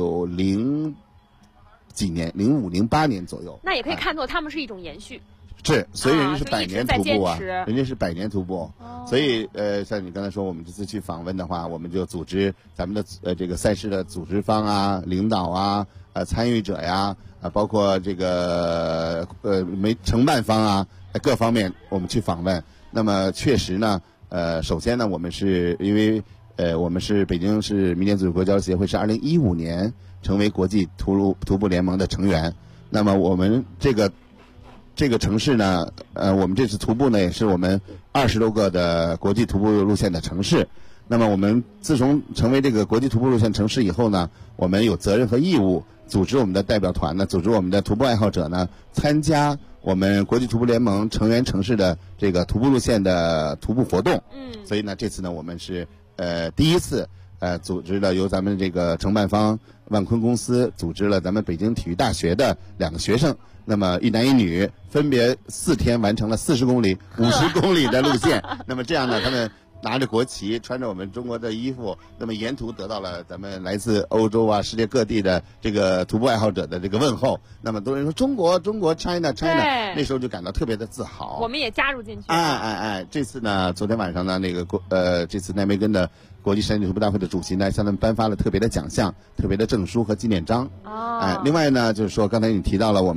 1900几年，05、08年左右。 那也可以看作他们是一种延续。 是，所以人家是100年徒步啊，人家是100年徒步。所以像你刚才说，我们这次去访问的话，我们就组织咱们的这个赛事的组织方啊、领导啊、参与者呀，包括这个承办方啊，各方面我们去访问。那么确实呢，首先呢，我们是因为我们是北京市民间组织国交协会是2015年成为国际徒步联盟的成员。那么我们这个城市呢，我们这次徒步呢也是我们20多个的国际徒步路线的城市。那么我们自从成为这个国际徒步路线城市以后呢，我们有责任和义务组织我们的代表团呢，组织我们的徒步爱好者呢，参加我们国际徒步联盟成员城市的这个徒步路线的徒步活动。所以呢，这次呢，我们是第一次组织了由咱们这个承办方万坤公司组织了咱们北京体育大学的2个学生。那么一男一女分别4天完成了40公里、50公里的路线。那么这样呢，他们拿着国旗，穿着我们中国的衣服，那么沿途得到了咱们来自欧洲啊、世界各地的这个徒步爱好者的这个问候。那么多人说中国 China， 那时候就感到特别的自豪。 我们也加入进去。 这次呢，昨天晚上呢，那个这次奈梅根的国际山地徒步大会的主席呢，向他们颁发了特别的奖项、特别的证书和纪念章。另外呢，就是说刚才你提到了我们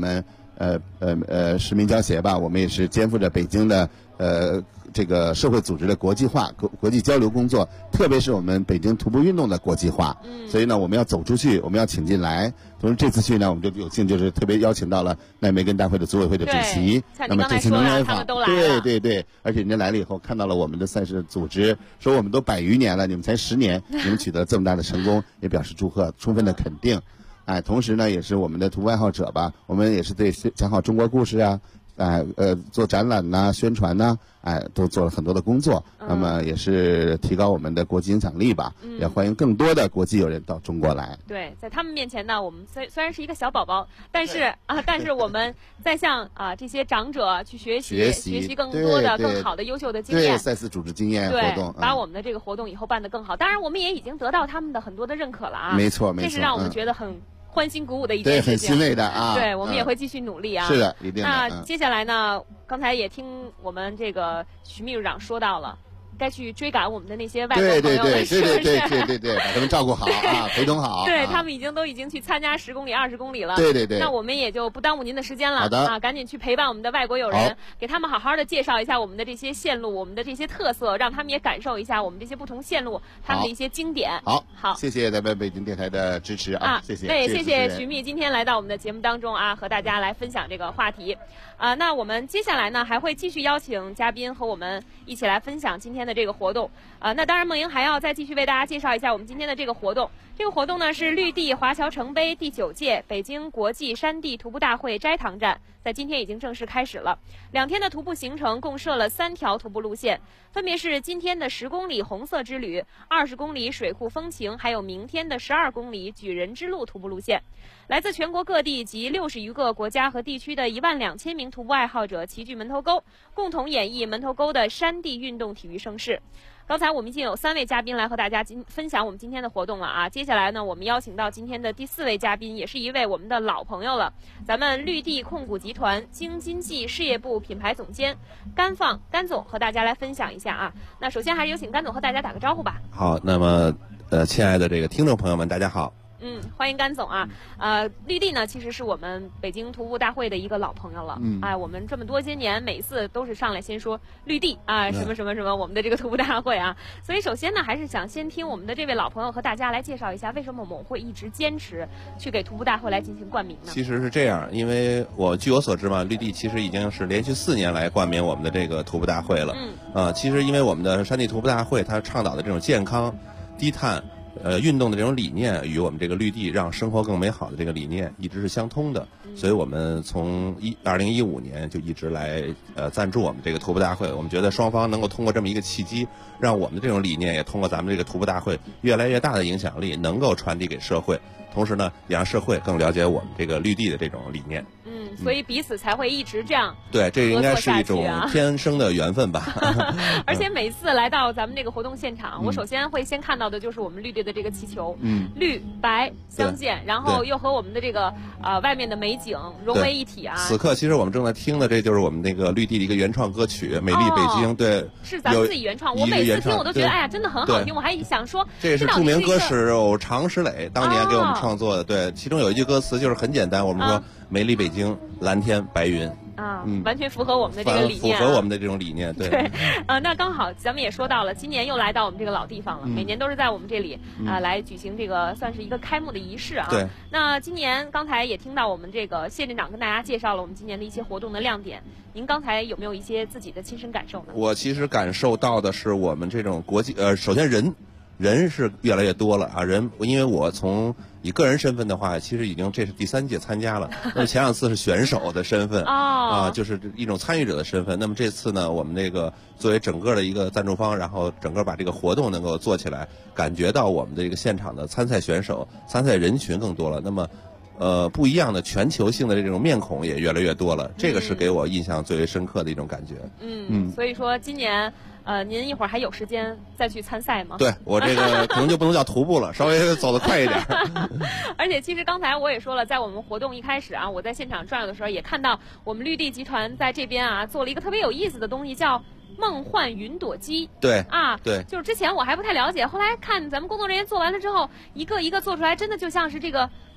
实名胶鞋吧，我们也是肩负着北京的这个社会组织的国际化、国际交流工作，特别是我们北京徒步运动的国际化。所以呢，我们要走出去，我们要请进来。同时这次去呢，我们就有幸就是特别邀请到了奈梅根大会的组委会的主席。 那么这次能来访， 对，而且人家来了以后看到了我们的赛事组织，说我们都100余年了，你们才10年，你们取得这么大的成功，也表示祝贺，充分的肯定。同时呢，也是我们的徒步爱好者吧，我们也是对讲好中国故事啊。做展览呐、宣传呐，都做了很多的工作。那么也是提高我们的国际影响力吧。也欢迎更多的国际友人到中国来。 对，在他们面前呢，我们虽然是一个小宝宝，但是我们在向这些长者去学习更多的、更好的、优秀的经验， 赛事组织经验活动， 把我们的这个活动以后办得更好。当然，我们也已经得到他们的很多的认可了啊。 没错， 这是让我们觉得很欢欣鼓舞的一件事情， 对，很欣慰的啊！ 对，我们也会继续努力啊！ 是的，一定的。 那接下来呢？刚才也听我们这个徐秘书长说到了，该去追赶我们的那些外国朋友们，是不是？ 对，把他们照顾好啊，陪同好。 对，他们都已经去参加10公里、20公里了。 对。 那我们也就不耽误您的时间了。 好的啊，赶紧去陪伴我们的外国友人，给他们好好的介绍一下我们的这些线路、我们的这些特色，让他们也感受一下我们这些不同线路他们的一些经典。 好，谢谢咱们北京电台的支持啊！谢谢。 对，谢谢徐秘今天来到我们的节目当中啊，和大家来分享这个话题。那我们接下来呢，还会继续邀请嘉宾和我们一起来分享今天的这个活动。那当然，梦莹还要再继续为大家介绍一下我们今天的这个活动。这个活动呢是绿地华侨城杯第9届北京国际山地徒步大会斋堂站，在今天已经正式开始了。2天的徒步行程共设了3条徒步路线，分别是今天的10公里红色之旅、20公里水库风情，还有明天的12公里举人之路徒步路线。来自全国各地及60余个国家和地区的12000名徒步爱好者齐聚门头沟，共同演绎门头沟的山地运动体育盛世。刚才我们已经有3位嘉宾来和大家分享我们今天的活动了啊！接下来呢，我们邀请到今天的第4位嘉宾，也是一位我们的老朋友了，咱们绿地控股集团京津冀事业部品牌总监甘总和大家来分享一下啊。那首先还是有请甘总和大家打个招呼吧。 好，那么亲爱的这个听众朋友们，大家好。 欢迎甘总啊！绿地呢，其实是我们北京徒步大会的一个老朋友了。我们这么多些年，每次都是上来先说绿地啊，什么什么什么，我们的这个徒步大会啊。所以首先呢，还是想先听我们的这位老朋友和大家来介绍一下，为什么我们会一直坚持去给徒步大会来进行冠名呢？ 其实是这样，因为据我所知嘛，绿地其实已经是连续4年来冠名我们的这个徒步大会了。其实因为我们的山地徒步大会，它倡导的这种健康、低碳。运动的这种理念与我们这个绿地让生活更美好的这个理念一直是相通的，所以我们从2015年就一直来赞助我们这个徒步大会。我们觉得双方能够通过这么一个契机，让我们的这种理念也通过咱们这个徒步大会越来越大的影响力，能够传递给社会，同时呢，也让社会更了解我们这个绿地的这种理念。 所以彼此才会一直这样对，这应该是一种天生的缘分吧。 而且每次来到咱们这个活动现场，我首先会先看到的就是我们绿地的这个气球，绿白相间，然后又和我们的这个外面的美景融为一体啊。 此刻其实我们正在听的，这就是我们那个绿地的一个原创歌曲《美丽北京》。对， 是咱们自己原创。我每次听我都觉得，哎呀，真的很好听。我还想说， 这也是著名歌手常石磊当年给我们创作的。对，其中有一句歌词就是很简单，我们说美丽北京，蓝天白云。 完全符合我们的这个理念， 符合我们的这种理念。对， 那刚好咱们也说到了，今年又来到我们这个老地方了，每年都是在我们这里来举行这个算是一个开幕的仪式啊。 对。 那今年刚才也听到我们这个谢镇长跟大家介绍了我们今年的一些活动的亮点，您刚才有没有一些自己的亲身感受呢？ 我其实感受到的是我们这种国际首先人是越来越多了啊，因为我从以个人身份的话，其实已经这是第3届参加了。那么前2次是选手的身份就是一种参与者的身份。那么这次呢，我们那个作为整个的一个赞助方，然后整个把这个活动能够做起来，感觉到我们的这个现场的参赛选手、参赛人群更多了。那么不一样的全球性的这种面孔也越来越多了，这个是给我印象最为深刻的一种感觉。 所以说今年您一会儿还有时间再去参赛吗？ 对，我这个可能就不能叫徒步了，稍微走得快一点。 而且其实刚才我也说了，在我们活动一开始啊，我在现场转悠的时候也看到我们绿地集团在这边啊做了一个特别有意思的东西，叫梦幻云朵机。 对对，就是之前我还不太了解，后来看咱们工作人员做完了之后，一个一个做出来，真的就像是这个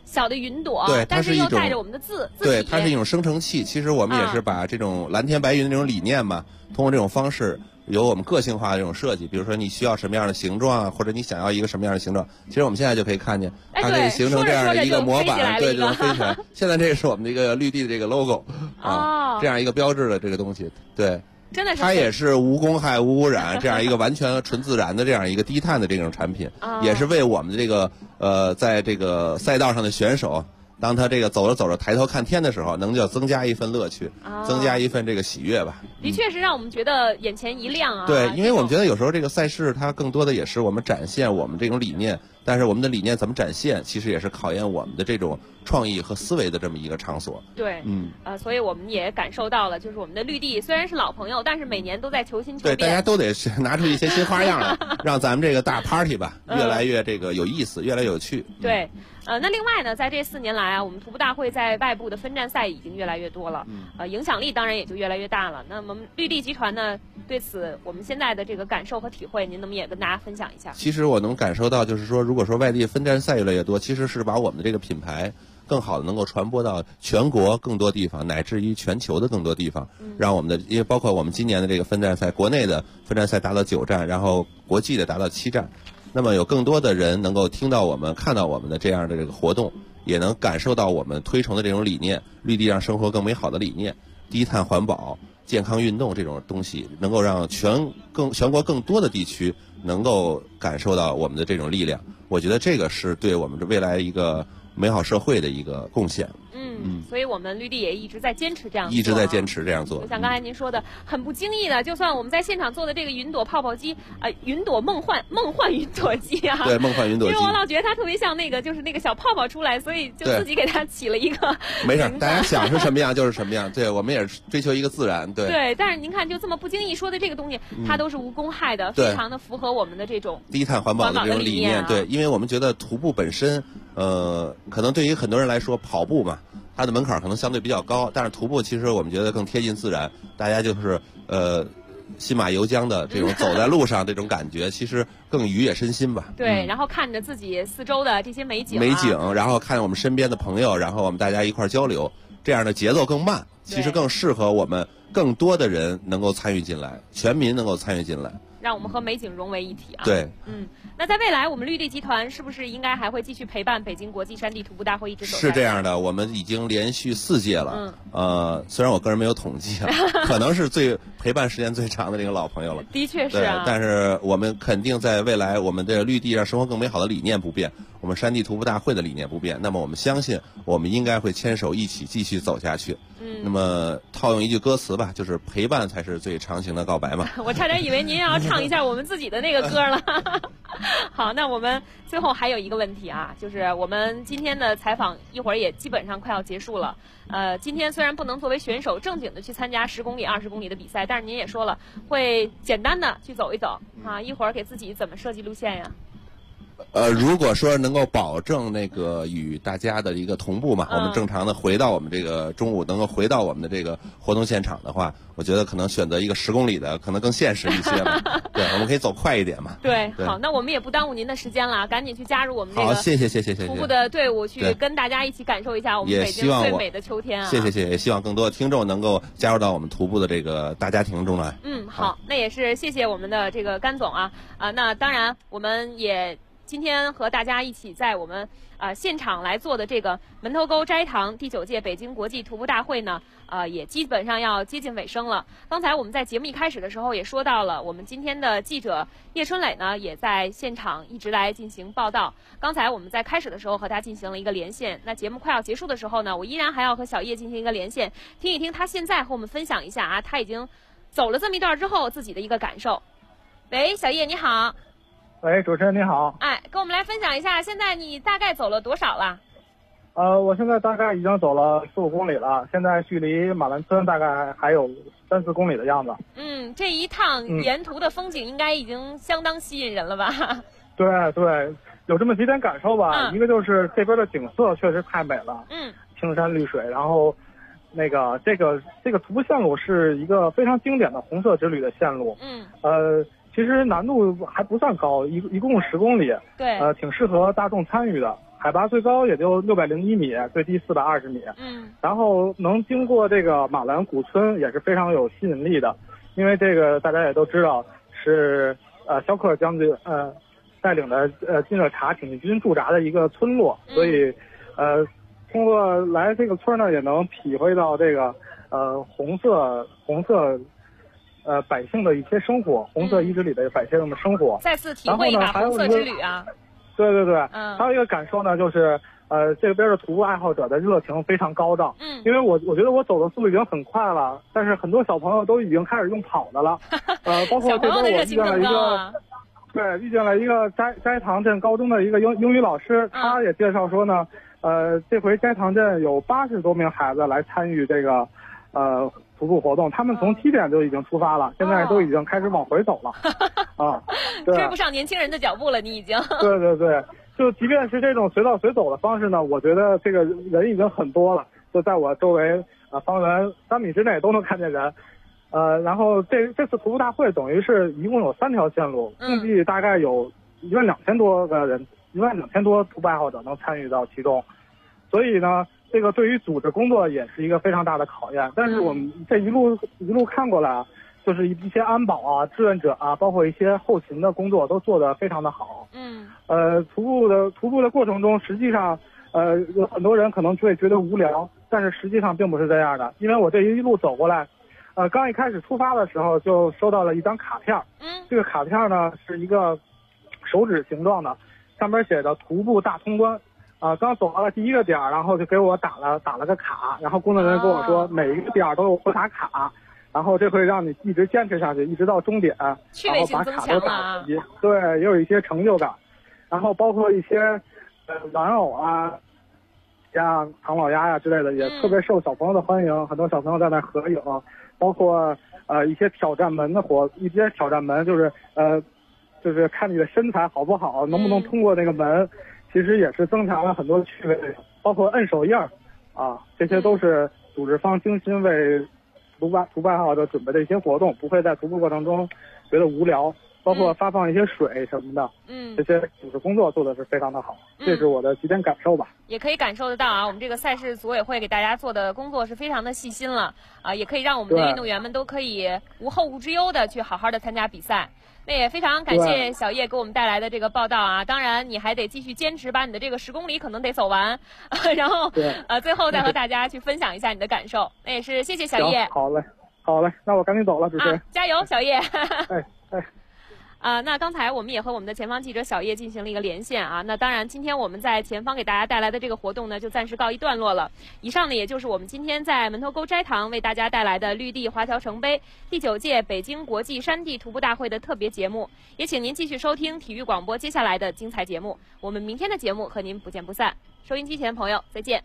小的云朵， 对， 但是又带着我们的字体。 对，它是一种生成器。其实我们也是把这种蓝天白云的这种理念嘛，通过这种方式。有我们个性化的这种设计，比如说你需要什么样的形状啊，或者你想要一个什么样的形状，其实我们现在就可以看见，它可以形成这样的一个模板，对，就能飞起来。现在这个是我们这个绿地的这个 logo 啊，这样一个标志的这个东西，对， 真的是它也是无公害、无污染，这样一个完全纯自然的这样一个低碳的这种产品，也是为我们的这个在这个赛道上的选手。当他这个走着走着抬头看天的时候，能就增加一份乐趣，增加一份这个喜悦吧。 的确是让我们觉得眼前一亮啊。 对，因为我们觉得有时候这个赛事它更多的也是我们展现我们这种理念，但是我们的理念怎么展现，其实也是考验我们的这种创意和思维的这么一个场所。 对，所以我们也感受到了，就是我们的绿地虽然是老朋友，但是每年都在求新求变。 对，大家都得拿出一些新花样来，让咱们这个大 party 吧越来越这个有意思，越来越有趣。 对。那另外呢，在这4年来啊，我们徒步大会在外部的分站赛已经越来越多了，影响力当然也就越来越大了。那么绿地集团呢，对此我们现在的这个感受和体会，您能不能也跟大家分享一下？ 其实我能感受到，就是说，如果说外地分站赛越来越多，其实是把我们的这个品牌更好的能够传播到全国更多地方，乃至于全球的更多地方，让我们的，因为包括我们今年的这个分站赛，国内的分站赛达到9站，然后国际的达到7站。那么有更多的人能够听到我们、看到我们的这样的这个活动，也能感受到我们推崇的这种理念，绿地让生活更美好的理念，低碳环保、健康运动这种东西，能够让全国更多的地区能够感受到我们的这种力量。我觉得这个是对我们未来一个美好社会的一个贡献。 所以我们绿地也一直在坚持这样做， 一直在坚持这样做。 就像刚才您说的，很不经意的，就算我们在现场做的这个云朵泡泡机，云朵梦幻云朵机啊， 对，梦幻云朵机。 因为我老觉得它特别像那个，就是那个小泡泡出来，所以就自己给它起了一个。 没事，大家想是什么样就是什么样。对，我们也是追求一个自然。对。 对，但是您看，就这么不经意说的这个东西，它都是无公害的，非常的符合我们的这种低碳环保的这种理念。对，因为我们觉得徒步本身，可能对于很多人来说，跑步嘛。它的门槛可能相对比较高，但是徒步其实我们觉得更贴近自然，大家就是新马游缰的这种走在路上这种感觉，其实更愉悦身心吧。 对，然后看着自己四周的这些美景， 然后看我们身边的朋友，然后我们大家一块交流，这样的节奏更慢，其实更适合我们更多的人能够参与进来，全民能够参与进来。 让我们和美景融为一体啊！ 对， 那在未来，我们绿地集团是不是应该还会继续陪伴北京国际山地徒步大会一直走下去？ 是这样的，我们已经连续4届了。虽然我个人没有统计啊，可能是陪伴时间最长的这个老朋友了。 的确是啊。 但是我们肯定在未来，我们的绿地让生活更美好的理念不变，我们山地徒步大会的理念不变。那么我们相信，我们应该会牵手一起继续走下去。那么套用一句歌词吧，就是陪伴才是最长情的告白嘛。 我差点以为您要唱一下我们自己的那个歌了。好，那我们最后还有一个问题啊，就是我们今天的采访一会儿也基本上快要结束了。今天虽然不能作为选手正经的去参加10公里、20公里的比赛，但是您也说了会简单的去走一走啊。一会儿给自己怎么设计路线呀？ 如果说能够保证那个与大家的一个同步嘛，我们正常的回到我们这个中午能够回到我们的这个活动现场的话，我觉得可能选择一个10公里的可能更现实一些吧。对，我们可以走快一点嘛。 对，好，那我们也不耽误您的时间了，赶紧去加入我们这个谢谢徒步的队伍，去跟大家一起感受一下我们北京最美的秋天啊！ 谢谢，也希望更多的听众能够加入到我们徒步的这个大家庭中来。 好，那也是谢谢我们的这个甘总啊那当然我们也。今天和大家一起在我们现场来做的这个门头沟斋堂第9届北京国际徒步大会呢，也基本上要接近尾声了。刚才我们在节目一开始的时候也说到了，我们今天的记者叶春磊呢也在现场一直来进行报道。刚才我们在开始的时候和他进行了一个连线，那节目快要结束的时候呢，我依然还要和小叶进行一个连线，听一听他现在和我们分享一下啊，他已经走了这么一段之后自己的一个感受。喂，小叶你好。 喂，主持人你好。 跟我们来分享一下，现在你大概走了多少了？ 我现在大概已经走了15公里了，现在距离马兰村大概还有3-4公里的样子。 这一趟沿途的风景应该已经相当吸引人了吧？ 对，有这么几点感受吧。一个就是这边的景色确实太美了，青山绿水，然后那个这个徒步线路是一个非常经典的红色之旅的线路。其实难度还不算高，一共10公里， 对， 挺适合大众参与的。 海拔最高也就601米，最低420米。然后能经过这个马兰古村也是非常有吸引力的，因为这个大家也都知道是萧克将军带领的金热察挺进军驻扎的一个村落，所以通过来这个村呢，也能体会到这个红色百姓的一些生活，红色遗址里的百姓的生活。 再次体会一把红色之旅啊！ 对对对，还有一个感受呢，就是这边的徒步爱好者的热情非常高涨。因为我觉得我走的速度已经很快了，但是很多小朋友都已经开始用跑的了。包括这边我遇见了一个斋堂镇高中的一个英语老师，他也介绍说呢，这回斋堂镇有80多名孩子来参与这个徒步活动，他们从7点就已经出发了，现在都已经开始往回走了。对， 追不上年轻人的脚步了，你已经。 对对对，就即便是这种随到随走的方式呢，我觉得这个人已经很多了，就在我周围方圆3米之内都能看见人。然后这次徒步大会等于是一共有3条线路，共计大概有12000多个人，12000多徒步爱好者能参与到其中，所以呢，这个对于组织工作也是一个非常大的考验。但是我们这一路看过来，就是一些安保啊、志愿者啊，包括一些后勤的工作都做得非常的好。徒步的过程中，实际上有很多人可能会觉得无聊，但是实际上并不是这样的，因为我这一路走过来。刚一开始出发的时候就收到了一张卡片，这个卡片呢是一个手指形状的，上面写着徒步大通关。刚走到了第一个点，然后就给我打了个卡，然后工作人员跟我说每一个点都有打卡，然后这会让你一直坚持下去，一直到终点，然后把卡都打齐，对，也有一些成就感。然后包括一些玩偶啊，像唐老鸭呀之类的，也特别受小朋友的欢迎，很多小朋友在那合影。包括一些挑战门就是看你的身材好不好，能不能通过那个门，其实也是增强了很多趣味。包括摁手印这些都是组织方精心为徒步爱好者准备的一些活动，不会在徒步过程中觉得无聊。包括发放一些水什么的，这些组织工作做的是非常的好，这是我的几点感受吧。 也可以感受得到啊，我们这个赛事组委会给大家做的工作是非常的细心了啊，也可以让我们的运动员们都可以无后顾之忧的去好好的参加比赛。那也非常感谢小叶给我们带来的这个报道啊，当然你还得继续坚持，把你的这个10公里可能得走完，然后最后再和大家去分享一下你的感受。那也是谢谢小叶。 好嘞，那我赶紧走了，主持人。 加油，小叶。 哎。 那刚才我们也和我们的前方记者小叶进行了一个连线啊。那当然，今天我们在前方给大家带来的这个活动呢，就暂时告一段落了。以上呢，也就是我们今天在门头沟斋堂为大家带来的绿地华侨城杯第9届北京国际山地徒步大会的特别节目。也请您继续收听体育广播接下来的精彩节目。我们明天的节目和您不见不散。收音机前的朋友，再见。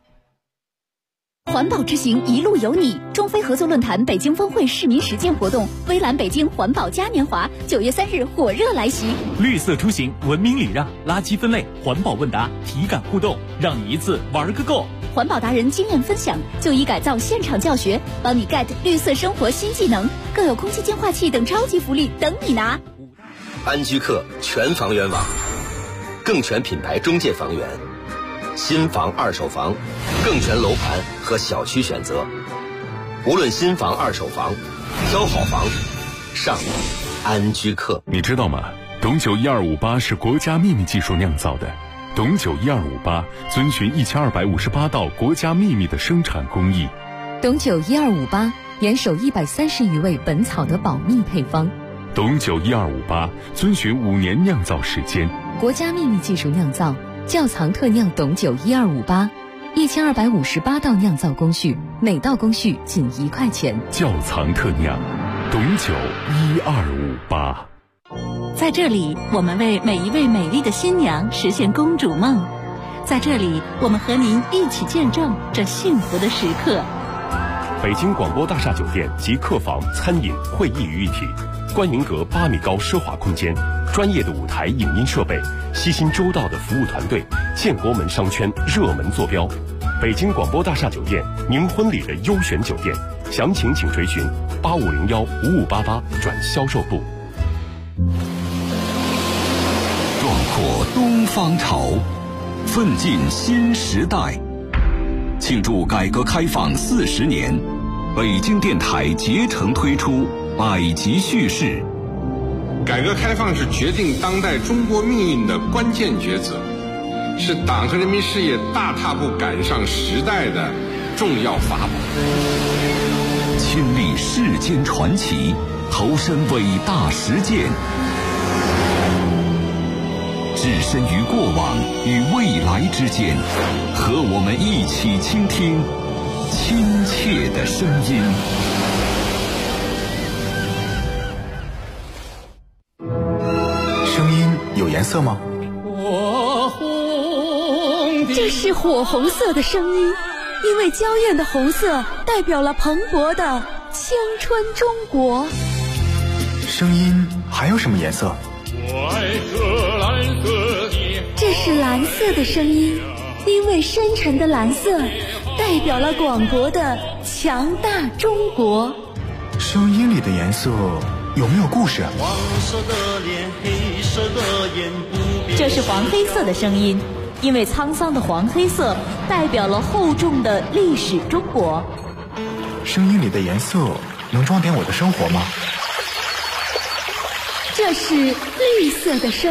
环保之行一路有你，中非合作论坛北京峰会市民实践活动，微蓝北京环保嘉年华9月3日火热来袭。 绿色出行，文明礼让，垃圾分类，环保问答，体感互动，让你一次玩个够。 环保达人经验分享，就医改造现场教学，帮你 get 绿色生活新技能，更有空气净化器等超级福利等你拿。 安居客全房源网，更全品牌中介房源，新房二手房，更全楼盘和小区选择。无论新房二手房，挑好房上安居客。 你知道吗？董酒1258是国家秘密技术酿造的。董酒1258遵循1258道国家秘密的生产工艺。 董酒1258严守130余味本草的保密配方。 董酒1258遵循5年酿造时间， 国家秘密技术酿造，窖藏特酿董酒1258，1258道酿造工序，每道工序仅1块钱。 窖藏特酿，董酒1258。 在这里，我们为每一位美丽的新娘实现公主梦。在这里，我们和您一起见证这幸福的时刻。 北京广播大厦酒店及客房、餐饮、会议于一体，观云阁8米高奢华空间，专业的舞台影音设备，悉心周到的服务团队，建国门商圈热门坐标。北京广播大厦酒店，您婚礼的优选酒店，详情请垂询8501-5588转销售部。 壮阔东方潮， 奋进新时代。庆祝改革开放40年，北京电台竭诚推出百集叙事。 改革开放是决定当代中国命运的关键抉择，是党和人民事业大踏步赶上时代的重要法宝。 亲历世间传奇，投身伟大实践，置身于过往与未来之间，和我们一起倾听亲切的声音。 声音有颜色吗？ 这是火红色的声音，因为娇艳的红色代表了蓬勃的青春中国。 声音还有什么颜色？ 这是蓝色的声音，因为深沉的蓝色代表了广博的强大中国。 声音里的颜色有没有故事？ 黄色的脸，黑色的眼，不变。 这是黄黑色的声音，因为沧桑的黄黑色代表了厚重的历史中国。 声音里的颜色能装点我的生活吗？ 这是绿色的声音。